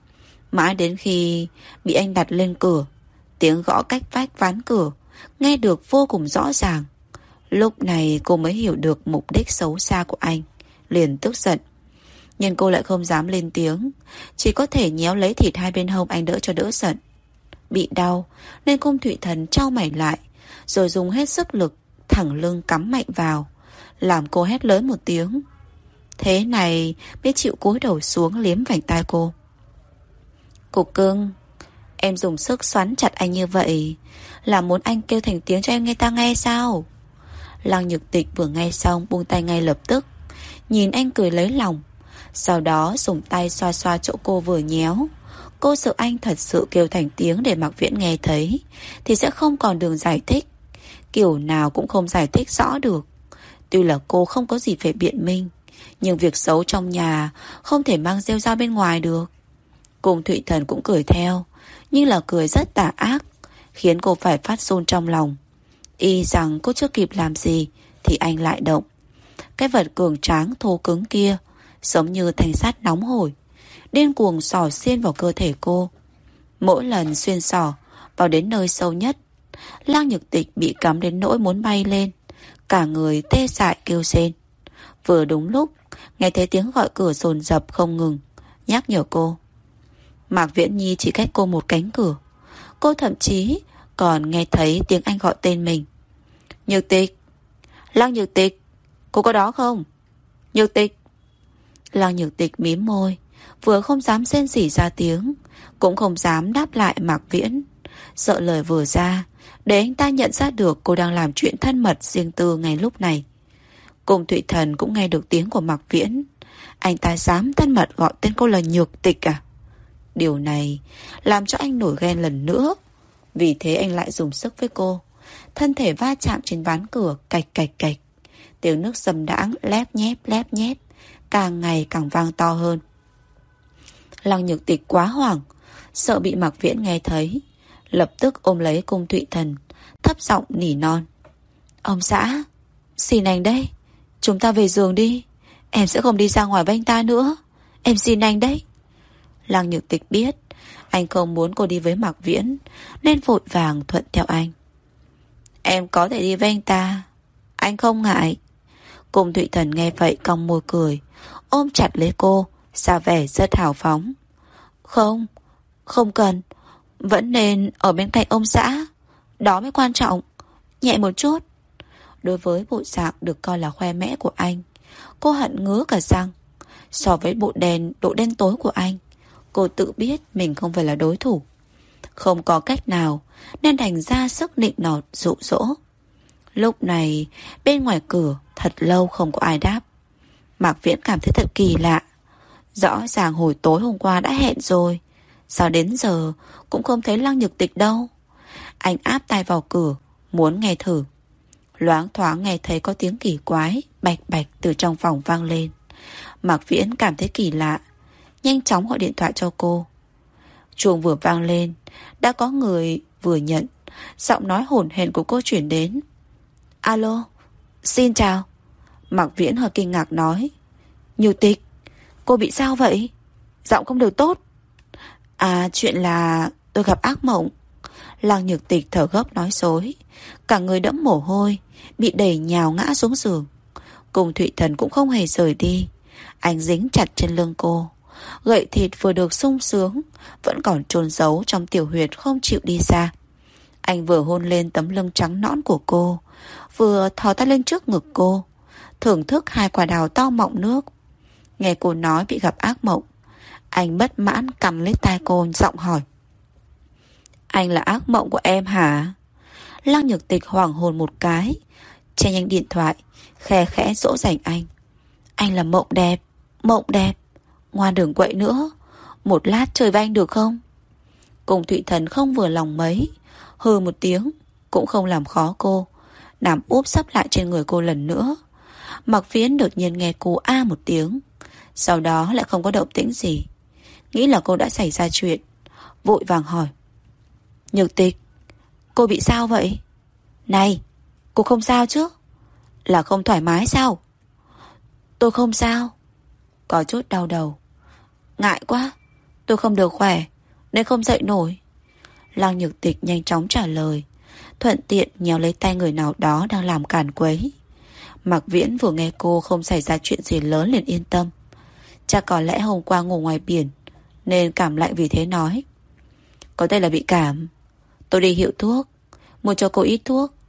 Mãi đến khi bị anh đặt lên cửa, tiếng gõ cách vách ván cửa nghe được vô cùng rõ ràng. Lúc này cô mới hiểu được mục đích xấu xa của anh, liền tức giận. Nhưng cô lại không dám lên tiếng, chỉ có thể nhéo lấy thịt hai bên hông anh đỡ cho đỡ giận. Bị đau nên Cung Thụy Thần chau mày lại, rồi dùng hết sức lực thẳng lưng cắm mạnh vào, làm cô hét lớn một tiếng. Thế này mới chịu cúi đầu xuống liếm vành tai cô. Cục cưng, em dùng sức xoắn chặt anh như vậy là muốn anh kêu thành tiếng cho em nghe ta nghe sao? Lăng Nhược Tịch vừa nghe xong buông tay ngay lập tức, nhìn anh cười lấy lòng, sau đó dùng tay xoa xoa chỗ cô vừa nhéo. Cô sợ anh thật sự kêu thành tiếng để Mạc Viễn nghe thấy thì sẽ không còn đường giải thích, kiểu nào cũng không giải thích rõ được. Tuy là cô không có gì phải biện minh, nhưng việc xấu trong nhà không thể mang rêu ra bên ngoài được. Cùng Thụy Thần cũng cười theo, nhưng là cười rất tà ác, khiến cô phải phát run trong lòng. Y rằng cô chưa kịp làm gì thì anh lại động. Cái vật cường tráng thô cứng kia giống như thanh sắt nóng hổi, điên cuồng xỏ xuyên vào cơ thể cô. Mỗi lần xuyên xỏ vào đến nơi sâu nhất, Lăng Nhược Tịch bị cắm đến nỗi muốn bay lên, cả người tê dại kêu rên. Vừa đúng lúc nghe thấy tiếng gọi cửa dồn dập không ngừng, nhắc nhở cô. Mạc Viễn Nhi chỉ cách cô một cánh cửa. Cô thậm chí còn nghe thấy tiếng anh gọi tên mình. Nhược Tịch, Lăng Nhược Tịch, cô có đó không? Nhược Tịch. Lăng Nhược Tịch mím môi, vừa không dám rên rỉ ra tiếng, cũng không dám đáp lại Mạc Viễn, sợ lời vừa ra để anh ta nhận ra được cô đang làm chuyện thân mật riêng tư ngay lúc này. Cùng Thụy Thần cũng nghe được tiếng của Mạc Viễn. Anh ta dám thân mật gọi tên cô là Nhược Tịch à? Điều này làm cho anh nổi ghen lần nữa. Vì thế anh lại dùng sức với cô. Thân thể va chạm trên ván cửa, cạch cạch cạch. Tiếng nước dầm đãng lép nhép càng ngày càng vang to hơn. Lăng Nhược Tịch quá hoảng, sợ bị Mạc Viễn nghe thấy, lập tức ôm lấy Cung Thụy Thần, thấp giọng nỉ non. Ông xã, xin anh đấy, chúng ta về giường đi. Em sẽ không đi ra ngoài với anh ta nữa. Em xin anh đấy. Lăng Nhược Tịch biết anh không muốn cô đi với Mạc Viễn, nên vội vàng thuận theo anh. Em có thể đi với anh ta, anh không ngại. Cung Thụy Thần nghe vậy cong môi cười, ôm chặt lấy cô, ra vẻ rất hào phóng. Không, không cần, vẫn nên ở bên cạnh ông xã, đó mới quan trọng. Nhẹ một chút. Đối với bộ dạng được coi là khoe mẽ của anh, cô hận ngứa cả răng. So với độ đen tối của anh, cô tự biết mình không phải là đối thủ. Không có cách nào nên đành ra sức nịnh nọt dụ dỗ. Lúc này bên ngoài cửa thật lâu không có ai đáp. Mạc Viễn cảm thấy thật kỳ lạ. Rõ ràng hồi tối hôm qua đã hẹn rồi, sao đến giờ cũng không thấy Lăng Nhược Tịch đâu. Anh áp tai vào cửa, muốn nghe thử. Loáng thoáng nghe thấy có tiếng kỳ quái bạch bạch từ trong phòng vang lên. Mạc Viễn cảm thấy kỳ lạ, nhanh chóng gọi điện thoại cho cô. Chuông vừa vang lên, đã có người vừa nhận. Giọng nói hổn hển của cô chuyển đến. Alo, xin chào. Mạc Viễn hơi kinh ngạc nói. Nhược Tịch, cô bị sao vậy? Giọng không được tốt. À, chuyện là tôi gặp ác mộng. Lăng Nhược Tịch thở gấp nói dối, cả người đẫm mồ hôi, bị đẩy nhào ngã xuống giường. Cùng Thụy Thần cũng không hề rời đi. Anh dính chặt trên lưng cô. Gậy thịt vừa được sung sướng vẫn còn chôn giấu trong tiểu huyệt không chịu đi ra. Anh vừa hôn lên tấm lưng trắng nõn của cô, vừa thò tay lên trước ngực cô, thưởng thức hai quả đào to mọng nước. Nghe cô nói bị gặp ác mộng, anh bất mãn cầm lấy tai cô, giọng hỏi. Anh là ác mộng của em hả? Lăng Nhược Tịch hoảng hồn một cái, che nhanh điện thoại, khe khẽ dỗ dành anh. Anh là mộng đẹp, mộng đẹp. Ngoan đừng quậy nữa, một lát chơi với anh được không? Cùng Thụy Thần không vừa lòng mấy, hừ một tiếng, cũng không làm khó cô, nằm úp sấp lại trên người cô lần nữa. Mạc Viễn đột nhiên nghe cô a một tiếng, sau đó lại không có động tĩnh gì, nghĩ là cô đã xảy ra chuyện, vội vàng hỏi. Nhược Tịch, cô bị sao vậy? Này, cô không sao chứ? Là không thoải mái sao? Tôi không sao. Có chút đau đầu. Ngại quá, tôi không được khỏe nên không dậy nổi. Lăng Nhược Tịch nhanh chóng trả lời, thuận tiện nhéo lấy tay người nào đó đang làm cản quấy. Mạc Viễn vừa nghe cô không xảy ra chuyện gì lớn liền yên tâm. Chắc có lẽ hôm qua ngủ ngoài biển nên cảm lạnh, vì thế nói. Có thể là bị cảm. Tôi đi hiệu thuốc, mua cho cô ít thuốc.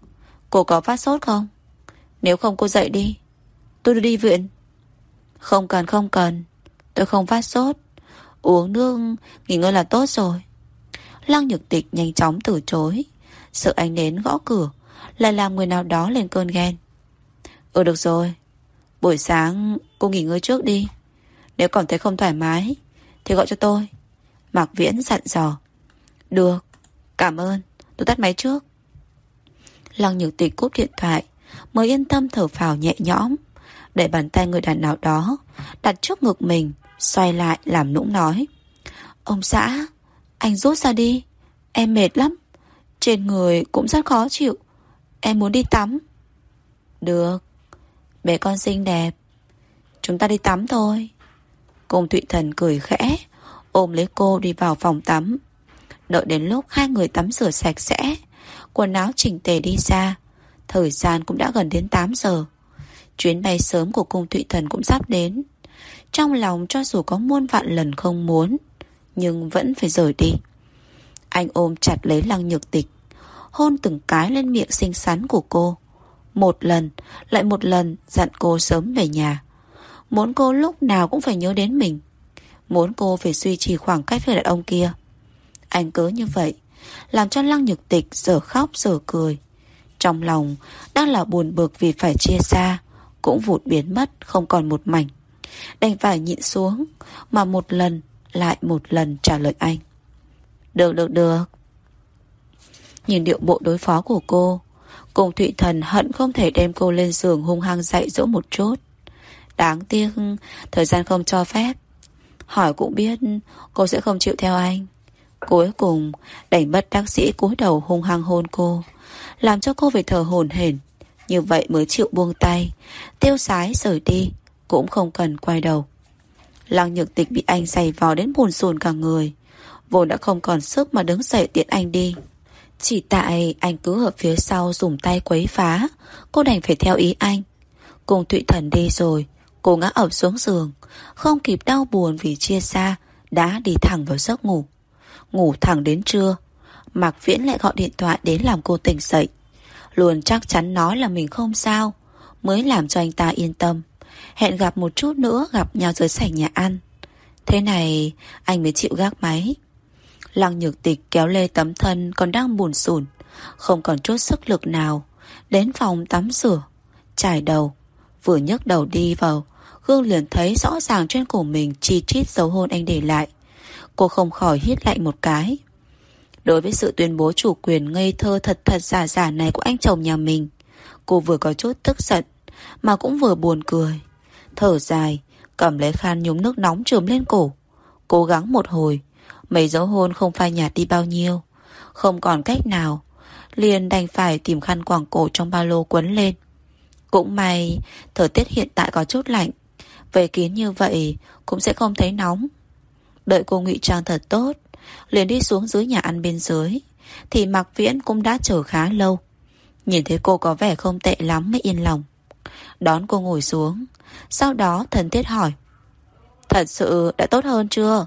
Cô có phát sốt không? Nếu không cô dậy đi, tôi đưa đi viện. Không cần không cần, tôi không phát sốt. Uống nước nghỉ ngơi là tốt rồi. Lăng Nhược Tịch nhanh chóng từ chối, sợ ánh nến gõ cửa lại làm người nào đó lên cơn ghen. Được rồi, buổi sáng cô nghỉ ngơi trước đi. Nếu còn thấy không thoải mái thì gọi cho tôi, Mạc Viễn dặn dò. Được, cảm ơn, tôi tắt máy trước. Lăng Nhược Tịch cúp điện thoại mới yên tâm thở phào nhẹ nhõm, để bàn tay người đàn nào đó đặt trước ngực mình, xoay lại làm nũng nói. Ông xã, anh rút ra đi, em mệt lắm, trên người cũng rất khó chịu, em muốn đi tắm. Được, bé con xinh đẹp, chúng ta đi tắm thôi. Cung Thụy Thần cười khẽ, ôm lấy cô đi vào phòng tắm. Đợi đến lúc hai người tắm rửa sạch sẽ, quần áo chỉnh tề đi ra, thời gian cũng đã gần đến 8 giờ. Chuyến bay sớm của Cung Thụy Thần cũng sắp đến. Trong lòng cho dù có muôn vạn lần không muốn, nhưng vẫn phải rời đi. Anh ôm chặt lấy Lăng Nhược Tịch, hôn từng cái lên miệng xinh xắn của cô. Một lần, lại một lần dặn cô sớm về nhà. Muốn cô lúc nào cũng phải nhớ đến mình. Muốn cô phải duy trì khoảng cách với đàn ông kia. Anh cứ như vậy, làm cho Lăng Nhược Tịch giờ khóc giờ cười. Trong lòng đang là buồn bực vì phải chia xa, cũng vụt biến mất không còn một mảnh. Đành phải nhịn xuống, mà một lần lại một lần trả lời anh. Được. Nhìn điệu bộ đối phó của cô, Cung Thụy Thần hận không thể đem cô lên giường hung hăng dạy dỗ một chút. Đáng tiếc thời gian không cho phép. Hỏi cũng biết cô sẽ không chịu theo anh. Cuối cùng đành bất đắc dĩ cúi đầu hung hăng hôn cô, làm cho cô phải thở hổn hển. Như vậy mới chịu buông tay, tiêu sái rời đi, cũng không cần quay đầu. Lăng Nhược Tịch bị anh giày vò đến buồn rùn cả người, vốn đã không còn sức mà đứng dậy tiễn anh đi. Chỉ tại anh cứ ở phía sau dùng tay quấy phá, cô đành phải theo ý anh. Cùng Thụy Thần đi rồi, cô ngã ập xuống giường, không kịp đau buồn vì chia xa, đã đi thẳng vào giấc ngủ. Ngủ thẳng đến trưa, Mạc Viễn lại gọi điện thoại đến làm cô tỉnh dậy. Luôn chắc chắn nói là mình không sao, mới làm cho anh ta yên tâm. Hẹn gặp một chút nữa, gặp nhau dưới sảnh nhà ăn. Thế này anh mới chịu gác máy. Lăng Nhược Tịch kéo lê tấm thân còn đang bủn xủn, không còn chút sức lực nào, đến phòng tắm rửa, chải đầu. Vừa nhấc đầu đi vào, gương liền thấy rõ ràng trên cổ mình chi chít dấu hôn anh để lại. Cô không khỏi hít lạnh một cái. Đối với sự tuyên bố chủ quyền ngây thơ thật thật giả giả này của anh chồng nhà mình, cô vừa có chút tức giận, mà cũng vừa buồn cười. Thở dài, cầm lấy khăn nhúng nước nóng chườm lên cổ. Cố gắng một hồi, mấy dấu hôn không phai nhạt đi bao nhiêu. Không còn cách nào, liền đành phải tìm khăn quàng cổ trong ba lô quấn lên. Cũng may thời tiết hiện tại có chút lạnh, vây kín như vậy cũng sẽ không thấy nóng. Đợi cô ngụy trang thật tốt, liền đi xuống dưới nhà ăn bên dưới, thì Mạc Viễn cũng đã chờ khá lâu. Nhìn thấy cô có vẻ không tệ lắm mới yên lòng. Đón cô ngồi xuống, sau đó thân thiết hỏi: Thật sự đã tốt hơn chưa?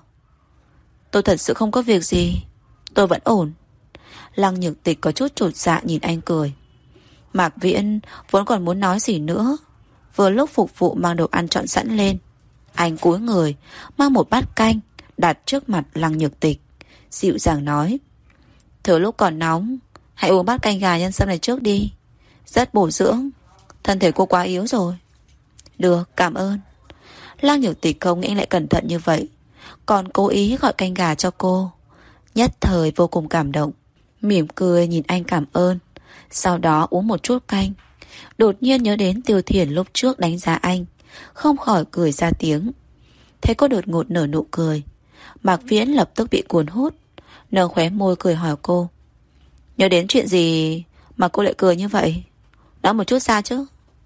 Tôi thật sự không có việc gì, tôi vẫn ổn. Lăng Nhược Tịch có chút chột dạ nhìn anh cười. Mạc Viễn vốn còn muốn nói gì nữa, vừa lúc phục vụ mang đồ ăn trọn sẵn lên, anh cúi người mang một bát canh đặt trước mặt Lăng Nhược Tịch, dịu dàng nói: Thừa lúc còn nóng, hãy uống bát canh gà nhân sâm này trước đi, rất bổ dưỡng, thân thể cô quá yếu rồi. Được, cảm ơn. Lăng Nhược Tịch không nghĩ lại cẩn thận như vậy, còn cố ý gọi canh gà cho cô. Nhất thời vô cùng cảm động, mỉm cười nhìn anh cảm ơn, sau đó uống một chút canh. Đột nhiên nhớ đến Tiêu Thiển lúc trước đánh giá anh, không khỏi cười ra tiếng. Thấy cô đột ngột nở nụ cười, Mạc Viễn lập tức bị cuốn hút, nở khóe môi cười hỏi cô: Nhớ đến chuyện gì mà cô lại cười như vậy? Nói một chút ra chứ.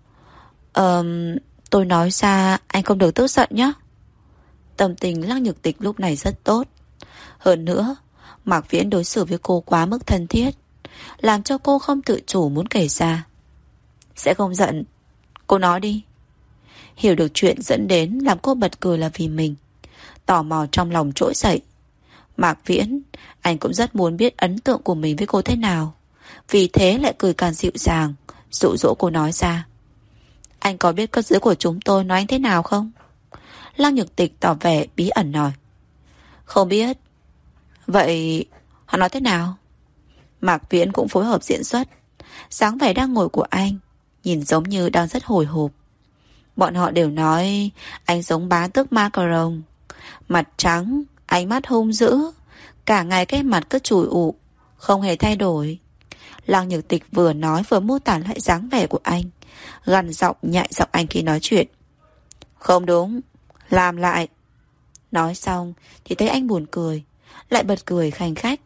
Tôi nói ra anh không được tức giận nhé. Tâm tình Lăng Nhược Tịch lúc này rất tốt. Hơn nữa, Mạc Viễn đối xử với cô quá mức thân thiết, làm cho cô không tự chủ muốn kể ra. Sẽ không giận, cô nói đi. Hiểu được chuyện dẫn đến làm cô bật cười là vì mình. Tò mò trong lòng trỗi dậy. Mạc Viễn, anh cũng rất muốn biết ấn tượng của mình với cô thế nào, vì thế lại cười càng dịu dàng, dụ dỗ cô nói ra. Anh có biết cấp dưới của chúng tôi nói anh thế nào không? Lăng Nhược Tịch tỏ vẻ bí ẩn nói. Không biết. Vậy họ nói thế nào? Mạc Viễn cũng phối hợp diễn xuất. Dáng vẻ đang ngồi của anh nhìn giống như đang rất hồi hộp. Bọn họ đều nói anh giống bá tước Macaron. Mặt trắng, ánh mắt hung dữ, cả ngày cái mặt cứ chùi ụ, không hề thay đổi. Lăng Nhược Tịch vừa nói vừa mô tả lại dáng vẻ của anh, gằn giọng nhại giọng anh khi nói chuyện. Không đúng, làm lại. Nói xong thì thấy anh buồn cười, lại bật cười khanh khách.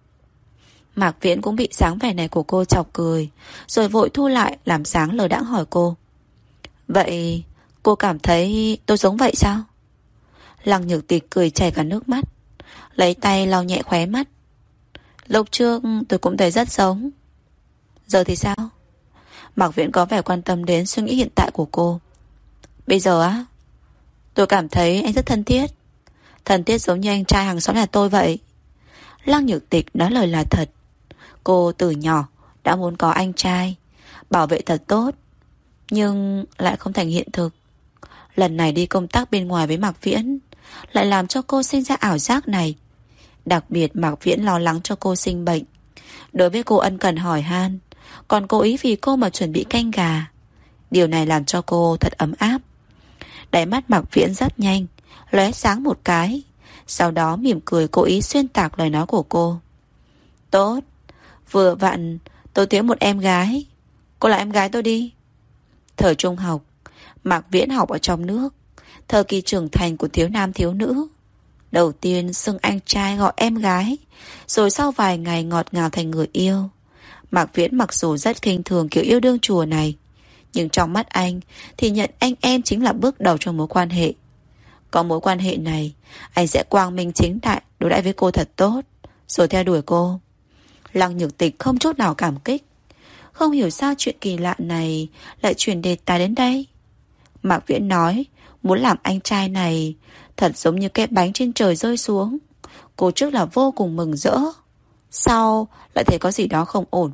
Mạc Viễn cũng bị dáng vẻ này của cô chọc cười, rồi vội thu lại làm sáng lờ đãng hỏi cô. Vậy cô cảm thấy tôi giống vậy sao? Lăng Nhược Tịch cười chảy cả nước mắt, lấy tay lau nhẹ khóe mắt. Lúc trước tôi cũng thấy rất giống. Giờ thì sao? Mạc Viễn có vẻ quan tâm đến suy nghĩ hiện tại của cô. Bây giờ á, tôi cảm thấy anh rất thân thiết. Thân thiết giống như anh trai hàng xóm nhà tôi vậy. Lăng Nhược Tịch nói lời là thật. Cô từ nhỏ đã muốn có anh trai, bảo vệ thật tốt, nhưng lại không thành hiện thực. Lần này đi công tác bên ngoài với Mạc Viễn lại làm cho cô sinh ra ảo giác này. Đặc biệt Mạc Viễn lo lắng cho cô sinh bệnh, đối với cô ân cần hỏi han, còn cố ý vì cô mà chuẩn bị canh gà. Điều này làm cho cô thật ấm áp. Đáy mắt Mạc Viễn rất nhanh lóe sáng một cái, sau đó mỉm cười cố ý xuyên tạc lời nói của cô. Tốt, vừa vặn tôi thiếu một em gái, cô là em gái tôi đi. Thời trung học, Mạc Viễn học ở trong nước, thời kỳ trưởng thành của thiếu nam thiếu nữ. Đầu tiên xưng anh trai gọi em gái, rồi sau vài ngày ngọt ngào thành người yêu. Mạc Viễn mặc dù rất khinh thường kiểu yêu đương chùa này, nhưng trong mắt anh thì nhận anh em chính là bước đầu trong mối quan hệ. Có mối quan hệ này, anh sẽ quang minh chính đại đối đãi với cô thật tốt, rồi theo đuổi cô. Lăng Nhược Tịch không chút nào cảm kích. Không hiểu sao chuyện kỳ lạ này lại chuyển đề tài đến đây. Mạc Viễn nói muốn làm anh trai này thật giống như cái bánh trên trời rơi xuống. Cô trước là vô cùng mừng rỡ, sau lại thấy có gì đó không ổn.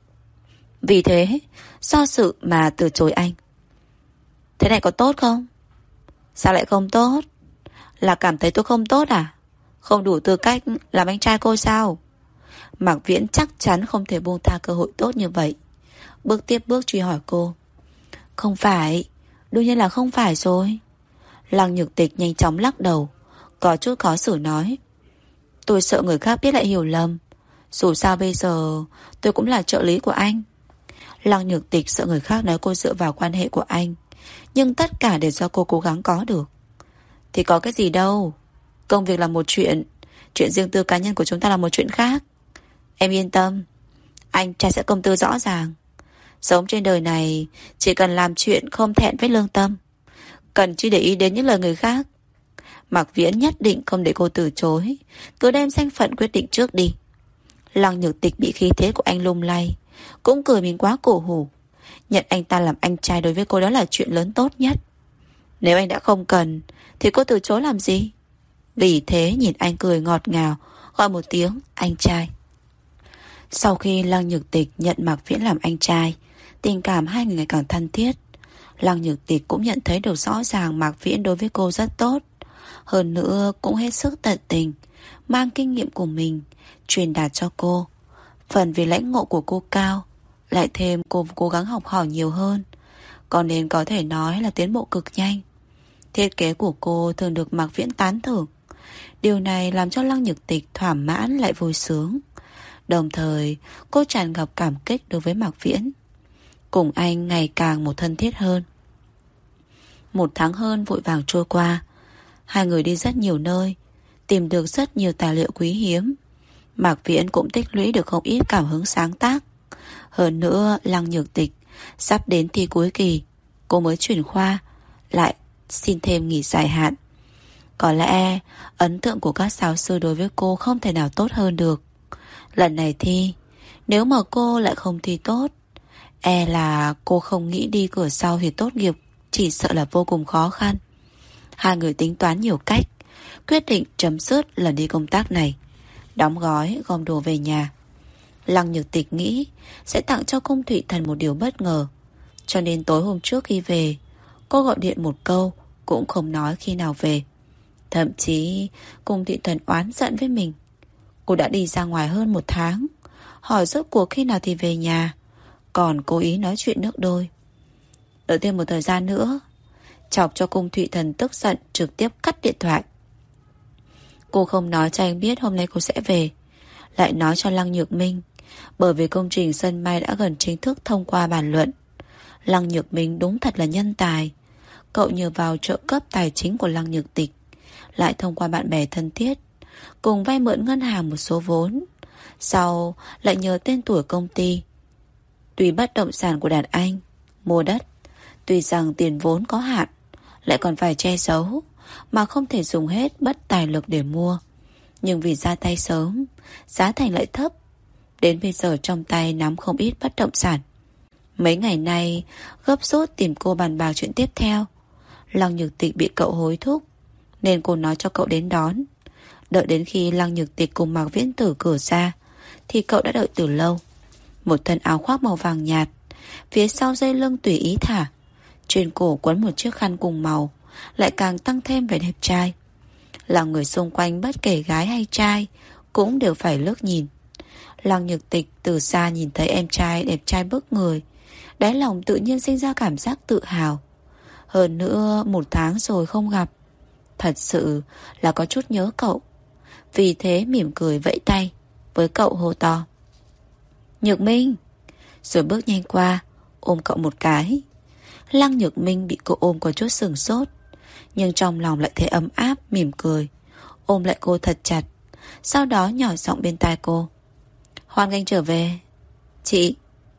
Vì thế do sự mà từ chối anh. Thế này có tốt không? Sao lại không tốt? Là cảm thấy tôi không tốt à? Không đủ tư cách làm anh trai cô sao? Mạc Viễn chắc chắn không thể buông tha cơ hội tốt như vậy. Bước tiếp bước truy hỏi cô. Không phải, đương nhiên là không phải rồi. Lăng Nhược Tịch nhanh chóng lắc đầu, có chút khó xử nói. Tôi sợ người khác biết lại hiểu lầm. Dù sao bây giờ tôi cũng là trợ lý của anh. Lăng Nhược Tịch sợ người khác nói cô dựa vào quan hệ của anh, nhưng tất cả đều do cô cố gắng có được. Thì có cái gì đâu. Công việc là một chuyện, chuyện riêng tư cá nhân của chúng ta là một chuyện khác. Em yên tâm, anh trai sẽ công tư rõ ràng. Sống trên đời này chỉ cần làm chuyện không thẹn với lương tâm, cần chi để ý đến những lời người khác. Mạc Viễn nhất định không để cô từ chối, cứ đem danh phận quyết định trước đi. Lăng Nhược Tịch bị khí thế của anh lung lay, cũng cười mình quá cổ hủ. Nhận anh ta làm anh trai đối với cô đó là chuyện lớn tốt nhất. Nếu anh đã không cần thì cô từ chối làm gì? Vì thế nhìn anh cười ngọt ngào, gọi một tiếng anh trai. Sau khi Lăng Nhược Tịch nhận Mạc Viễn làm anh trai, tình cảm hai người ngày càng thân thiết. Lăng Nhược Tịch cũng nhận thấy được rõ ràng Mạc Viễn đối với cô rất tốt. Hơn nữa cũng hết sức tận tình, mang kinh nghiệm của mình truyền đạt cho cô. Phần vì lãnh ngộ của cô cao, lại thêm cô cố gắng học hỏi nhiều hơn, còn nên có thể nói là tiến bộ cực nhanh. Thiết kế của cô thường được Mạc Viễn tán thưởng. Điều này làm cho Lăng Nhược Tịch thỏa mãn lại vui sướng. Đồng thời cô tràn ngập cảm kích đối với Mạc Viễn, cùng anh ngày càng một thân thiết hơn. Một tháng hơn vội vàng trôi qua. Hai người đi rất nhiều nơi, tìm được rất nhiều tài liệu quý hiếm. Mạc Viễn cũng tích lũy được không ít cảm hứng sáng tác. Hơn nữa Lăng Nhược Tịch sắp đến thi cuối kỳ, cô mới chuyển khoa, lại xin thêm nghỉ dài hạn. Có lẽ ấn tượng của các giáo sư đối với cô không thể nào tốt hơn được. Lần này thi, nếu mà cô lại không thi tốt, e là cô không nghĩ đi cửa sau thì tốt nghiệp, chỉ sợ là vô cùng khó khăn. Hai người tính toán nhiều cách, quyết định chấm dứt lần đi công tác này, đóng gói gom đồ về nhà. Lăng Nhược Tịch nghĩ sẽ tặng cho Cung Thụy Thần một điều bất ngờ, cho nên tối hôm trước khi về, cô gọi điện một câu cũng không nói khi nào về. Thậm chí Cung Thụy Thần oán giận với mình. Cô đã đi ra ngoài hơn 1 tháng, hỏi rốt cuộc khi nào thì về nhà, còn cố ý nói chuyện nước đôi. Đợi thêm một thời gian nữa, chọc cho Cung Thụy Thần tức giận, trực tiếp cắt điện thoại. Cô không nói cho anh biết hôm nay cô sẽ về, lại nói cho Lăng Nhược Minh, bởi vì công trình sân bay đã gần chính thức thông qua bàn luận. Lăng Nhược Minh đúng thật là nhân tài. Cậu nhờ vào trợ cấp tài chính của Lăng Nhược Tịch, lại thông qua bạn bè thân thiết, cùng vay mượn ngân hàng một số vốn, sau lại nhờ tên tuổi công ty. Tuy bất động sản của đàn anh mua đất, tuy rằng tiền vốn có hạn, lại còn phải che giấu, mà không thể dùng hết bất tài lực để mua. Nhưng vì ra tay sớm, giá thành lại thấp, đến bây giờ trong tay nắm không ít bất động sản. Mấy ngày nay gấp rút tìm cô bàn bạc chuyện tiếp theo. Lăng Nhược Tịch bị cậu hối thúc, nên cô nói cho cậu đến đón. Đợi đến khi Lăng Nhược Tịch cùng Mạc Viễn Tử cửa ra, thì cậu đã đợi từ lâu. Một thân áo khoác màu vàng nhạt, phía sau dây lưng tùy ý thả, trên cổ quấn một chiếc khăn cùng màu, lại càng tăng thêm vẻ đẹp trai. Là người xung quanh bất kể gái hay trai cũng đều phải lướt nhìn. Lăng Nhược Tịch từ xa nhìn thấy em trai đẹp trai bức người, đáy lòng tự nhiên sinh ra cảm giác tự hào. Hơn nữa 1 tháng rồi không gặp, thật sự là có chút nhớ cậu. Vì thế mỉm cười vẫy tay với cậu hô to: Nhược Minh! Rồi bước nhanh qua ôm cậu một cái. Lăng Nhược Minh bị cô ôm có chút sửng sốt, nhưng trong lòng lại thấy ấm áp, mỉm cười, ôm lại cô thật chặt. Sau đó nhỏ giọng bên tai cô: Hoan nghênh trở về, chị.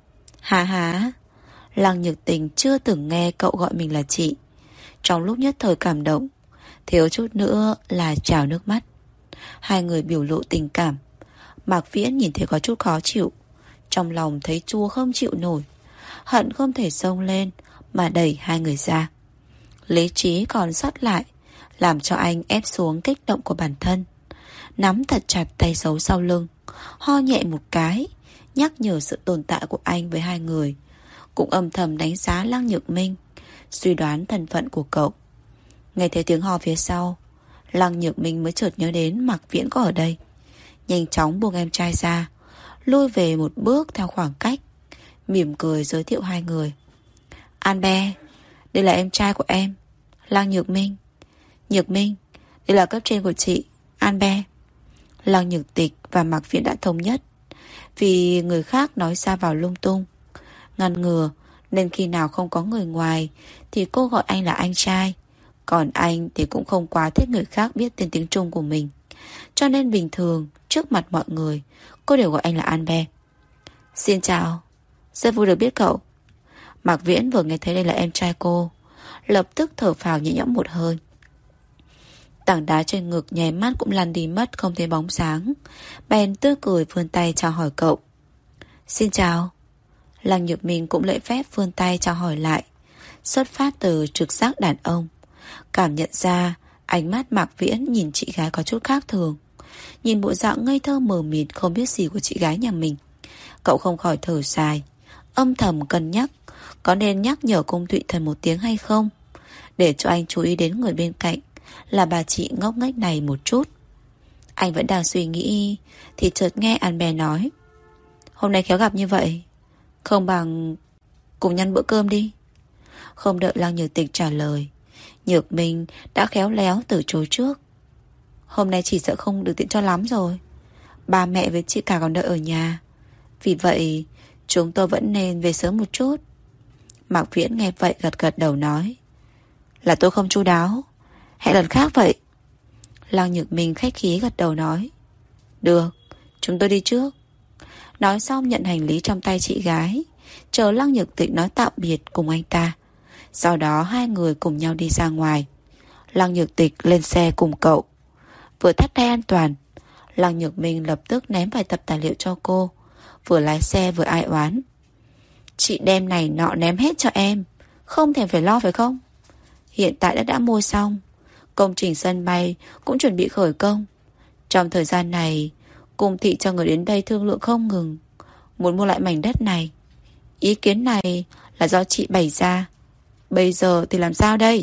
Hả? Lăng Nhược Tình chưa từng nghe cậu gọi mình là chị. Trong lúc nhất thời cảm động, thiếu chút nữa là trào nước mắt. Hai người biểu lộ tình cảm. Mạc Viễn nhìn thấy có chút khó chịu, trong lòng thấy chua không chịu nổi, hận không thể xông lên mà đẩy hai người ra. Lý trí còn sót lại, làm cho anh ép xuống kích động của bản thân. Nắm thật chặt tay giấu sau lưng, ho nhẹ một cái, nhắc nhở sự tồn tại của anh với hai người. Cũng âm thầm đánh giá Lăng Nhược Minh, suy đoán thân phận của cậu. Nghe thấy tiếng ho phía sau, Lăng Nhược Minh mới chợt nhớ đến Mạc Viễn có ở đây. Nhanh chóng buông em trai ra, lui về một bước theo khoảng cách, mỉm cười giới thiệu hai người. An Be, đây là em trai của em, Lăng Nhược Minh. Nhược Minh, đây là cấp trên của chị, An Be. Lăng Nhược Tịch và Mạc Viễn đã thống nhất, vì người khác nói ra vào lung tung, ngăn ngừa, nên khi nào không có người ngoài thì cô gọi anh là anh trai. Còn anh thì cũng không quá thích người khác biết tên tiếng Trung của mình, cho nên bình thường trước mặt mọi người cô đều gọi anh là An Be. Xin chào, rất vui được biết cậu. Mạc Viễn vừa nghe thấy đây là em trai cô, lập tức thở phào nhẹ nhõm một hơi. Tảng đá trên ngực nháy mắt cũng lăn đi mất, không thấy bóng dáng. Bèn tươi cười vươn tay chào hỏi cậu. Xin chào. Lăng Nhược Minh cũng lễ phép vươn tay chào hỏi lại, xuất phát từ trực giác đàn ông. Cảm nhận ra ánh mắt Mạc Viễn nhìn chị gái có chút khác thường, nhìn bộ dạng ngây thơ mờ mịt không biết gì của chị gái nhà mình. Cậu không khỏi thở dài, âm thầm cân nhắc có nên nhắc nhở Cung Thụy Thần một tiếng hay không, để cho anh chú ý đến người bên cạnh là bà chị ngốc nghếch này một chút. Anh vẫn đang suy nghĩ thì chợt nghe An Be nói: Hôm nay khéo gặp như vậy, không bằng cùng nhăn bữa cơm đi. Không đợi Lăng Nhược Tịch trả lời, Nhược Minh đã khéo léo từ chối trước. Hôm nay chỉ sợ không được tiện cho lắm rồi, ba mẹ với chị cả còn đợi ở nhà, vì vậy chúng tôi vẫn nên về sớm một chút. Mạc Viễn nghe vậy gật gật đầu nói: Là tôi không chu đáo, hẹn lần khác vậy. Lăng Nhược Minh khách khí gật đầu nói: Được, chúng tôi đi trước. Nói xong nhận hành lý trong tay chị gái, chờ Lăng Nhược Tịch nói tạm biệt cùng anh ta. Sau đó hai người cùng nhau đi ra ngoài. Lăng Nhược Tịch lên xe cùng cậu. Vừa thắt dây an toàn, Lăng Nhược Minh lập tức ném vài tập tài liệu cho cô, vừa lái xe vừa ai oán: Chị đem này nọ ném hết cho em, không thèm phải lo phải không? Hiện tại đã mua xong, công trình sân bay cũng chuẩn bị khởi công. Trong thời gian này, Cung thị cho người đến đây thương lượng không ngừng, muốn mua lại mảnh đất này. Ý kiến này là do chị bày ra. Bây giờ thì làm sao đây?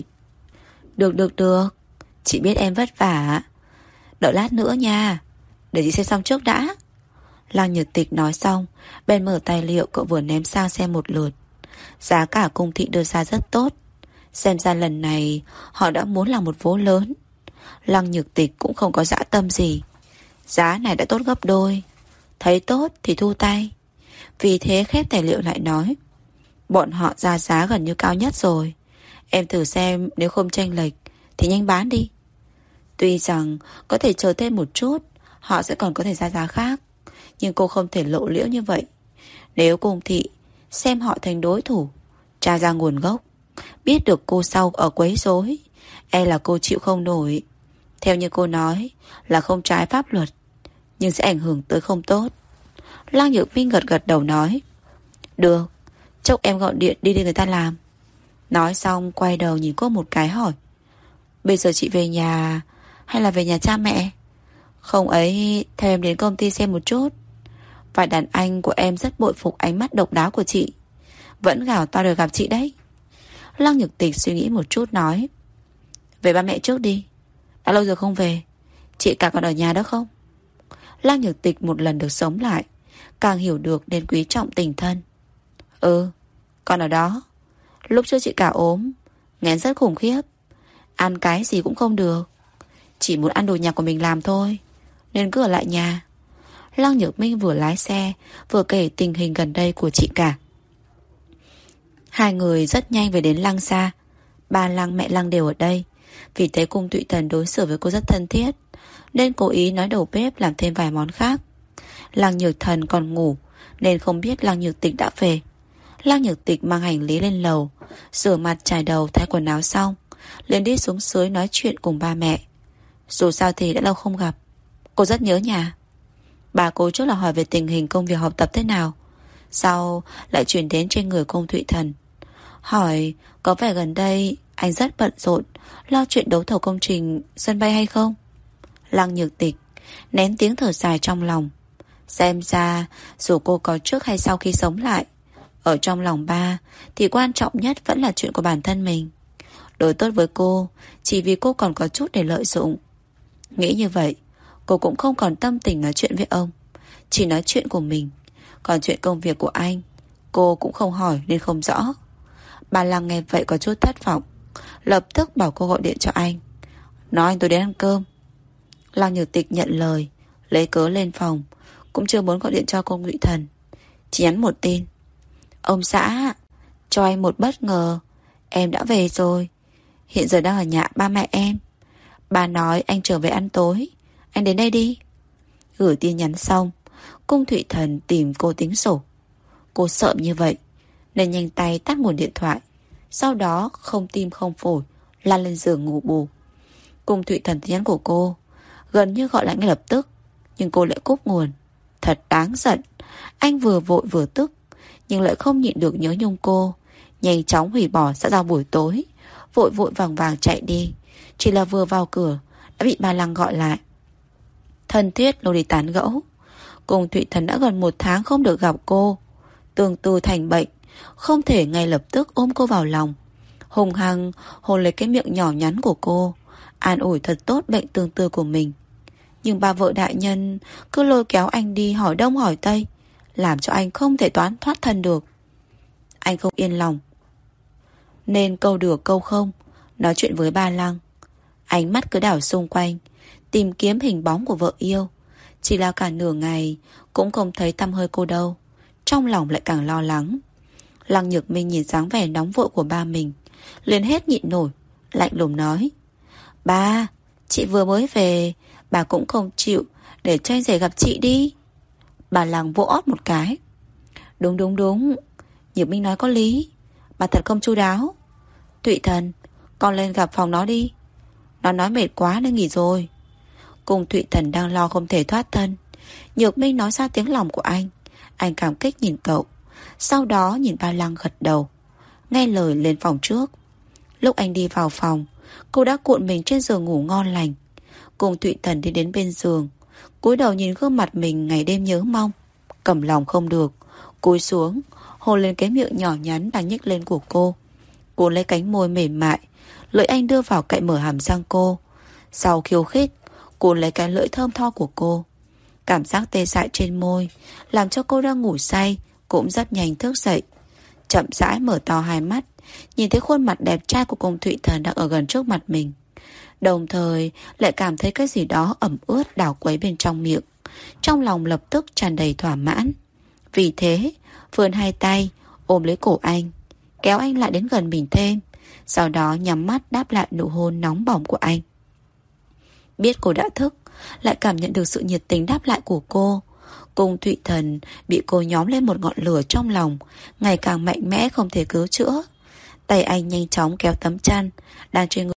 Được. Chị biết em vất vả. Đợi lát nữa nha. Để chị xem xong trước đã. Lăng Nhật Tịch nói xong, bèn mở tài liệu cậu vừa ném sang xem một lượt. Giá cả Cung thị đưa ra rất tốt. Xem ra lần này họ đã muốn làm một vố lớn. Lăng Nhật Tịch cũng không có dã tâm gì. Giá này đã tốt gấp đôi. Thấy tốt thì thu tay. Vì thế khép tài liệu lại nói, bọn họ ra giá gần như cao nhất rồi. Em thử xem, nếu không chênh lệch thì nhanh bán đi. Tuy rằng có thể chờ thêm một chút, họ sẽ còn có thể ra giá khác, nhưng cô không thể lộ liễu như vậy. Nếu Cung thị xem họ thành đối thủ, tra ra nguồn gốc, biết được cô sau ở quấy rối, e là cô chịu không nổi. Theo như cô nói là không trái pháp luật, nhưng sẽ ảnh hưởng tới không tốt. Lăng Nhược Minh gật đầu nói, được, chốc em gọi điện đi người ta làm. Nói xong quay đầu nhìn cô một cái hỏi, bây giờ chị về nhà hay là về nhà cha mẹ? Không ấy, theo em đến công ty xem một chút. Vài đàn anh của em rất bội phục ánh mắt độc đáo của chị, vẫn gào to được gặp chị đấy. Lăng Nhược Tịch suy nghĩ một chút nói, về ba mẹ trước đi. Đã lâu rồi không về. Chị cả còn ở nhà đó không? Lăng Nhược Tịch một lần được sống lại, càng hiểu được nên quý trọng tình thân. Ừ, con ở đó. Lúc trước chị cả ốm, nghén rất khủng khiếp, ăn cái gì cũng không được, chỉ muốn ăn đồ nhà của mình làm thôi, nên cứ ở lại nhà. Lăng Nhược Minh vừa lái xe vừa kể tình hình gần đây của chị cả. Hai người rất nhanh về đến Lăng gia. Ba Lăng mẹ Lăng đều ở đây. Vì thế Cung Thụy Thần đối xử với cô rất thân thiết, nên cố ý nói đầu bếp làm thêm vài món khác. Lăng Nhược Thần còn ngủ nên không biết Lăng Nhược Tịch đã về. Lăng Nhược Tịch mang hành lý lên lầu, rửa mặt chải đầu thay quần áo xong, liền đi xuống dưới nói chuyện cùng ba mẹ. Dù sao thì đã lâu không gặp, cô rất nhớ nhà. Bà cô trước là hỏi về tình hình công việc học tập thế nào, sau lại chuyển đến trên người Cung Thụy Thần, hỏi có vẻ gần đây anh rất bận rộn lo chuyện đấu thầu công trình sân bay hay không. Lăng Nhược Tịch nén tiếng thở dài trong lòng. Xem ra dù cô có trước hay sau khi sống lại, ở trong lòng ba thì quan trọng nhất vẫn là chuyện của bản thân mình. Đối tốt với cô chỉ vì cô còn có chút để lợi dụng. Nghĩ như vậy, cô cũng không còn tâm tình nói chuyện với ông, chỉ nói chuyện của mình. Còn chuyện công việc của anh cô cũng không hỏi nên không rõ. Bà Lăng nghe vậy có chút thất vọng, lập tức bảo cô gọi điện cho anh, nói anh tôi đến ăn cơm. Lăng Nhược Tịch nhận lời, lấy cớ lên phòng, cũng chưa muốn gọi điện cho Cung Thụy Thần, chỉ nhắn một tin, ông xã, cho anh một bất ngờ, em đã về rồi, hiện giờ đang ở nhà ba mẹ em. Bà nói anh trở về ăn tối, anh đến đây đi. Gửi tin nhắn xong, Cung Thụy Thần tìm cô tính sổ. Cô sợ như vậy nên nhanh tay tắt nguồn điện thoại, sau đó không tim không phổi lăn lên giường ngủ bù. Cung Thụy Thần tin nhắn của cô gần như gọi lại ngay lập tức, nhưng cô lại cúp nguồn. Thật đáng giận. Anh vừa vội vừa tức, nhưng lại không nhịn được nhớ nhung cô, nhanh chóng hủy bỏ xã giao buổi tối, vội vội vàng vàng chạy đi. Chỉ là vừa vào cửa đã bị bà Lăng gọi lại, thân thiết lôi đi tán gẫu. Cung Thụy Thần đã gần 1 tháng không được gặp cô, tương tư thành bệnh, không thể ngay lập tức ôm cô vào lòng, hùng hăng hôn lấy cái miệng nhỏ nhắn của cô, an ủi thật tốt bệnh tương tư của mình. Nhưng bà vợ đại nhân cứ lôi kéo anh đi hỏi đông hỏi tây, làm cho anh không thể thoát thân được. Anh không yên lòng, nên câu được câu không nói chuyện với bà Lăng. Ánh mắt cứ đảo xung quanh, tìm kiếm hình bóng của vợ yêu. Chỉ là cả nửa ngày cũng không thấy tăm hơi cô đâu, trong lòng lại càng lo lắng. Lăng Nhược Minh nhìn dáng vẻ nóng vội của ba mình, liền hết nhịn nổi, lạnh lùng nói, ba, chị vừa mới về, bà cũng không chịu để cho anh rể gặp chị đi. Bà Lăng vỗ ót một cái. Đúng, Nhược Minh nói có lý, bà thật không chu đáo. Thụy Thần, con lên gặp phòng nó đi, nó nói mệt quá nên nghỉ rồi. Cùng Thụy Thần đang lo không thể thoát thân, Nhược Minh nói ra tiếng lòng của anh cảm kích nhìn cậu, sau đó nhìn ba Lăng gật đầu, nghe lời lên phòng trước. Lúc anh đi vào phòng, cô đã cuộn mình trên giường ngủ ngon lành. Cùng Thụy Thần đi đến bên giường, cúi đầu nhìn gương mặt mình ngày đêm nhớ mong, Cầm lòng không được, cúi xuống hôn lên cái miệng nhỏ nhắn đang nhếch lên của cô. Cô lấy cánh môi mềm mại, lưỡi anh đưa vào cạnh mở hàm răng cô. Sau khiêu khích, cô lấy cái lưỡi thơm tho của cô. Cảm giác tê dại trên môi làm cho cô đang ngủ say cũng rất nhanh thức dậy. Chậm rãi mở to hai mắt, nhìn thấy khuôn mặt đẹp trai của cung Thụy Thần đang ở gần trước mặt mình. Đồng thời lại cảm thấy cái gì đó ẩm ướt đảo quấy bên trong miệng. Trong lòng lập tức tràn đầy thỏa mãn. Vì thế vươn hai tay ôm lấy cổ anh, kéo anh lại đến gần mình thêm. Sau đó nhắm mắt đáp lại nụ hôn nóng bỏng của anh. Biết cô đã thức, lại cảm nhận được sự nhiệt tình đáp lại của cô. Cung Thụy Thần bị cô nhóm lên một ngọn lửa trong lòng, ngày càng mạnh mẽ không thể cứu chữa. Tay anh nhanh chóng kéo tấm chăn đang trên người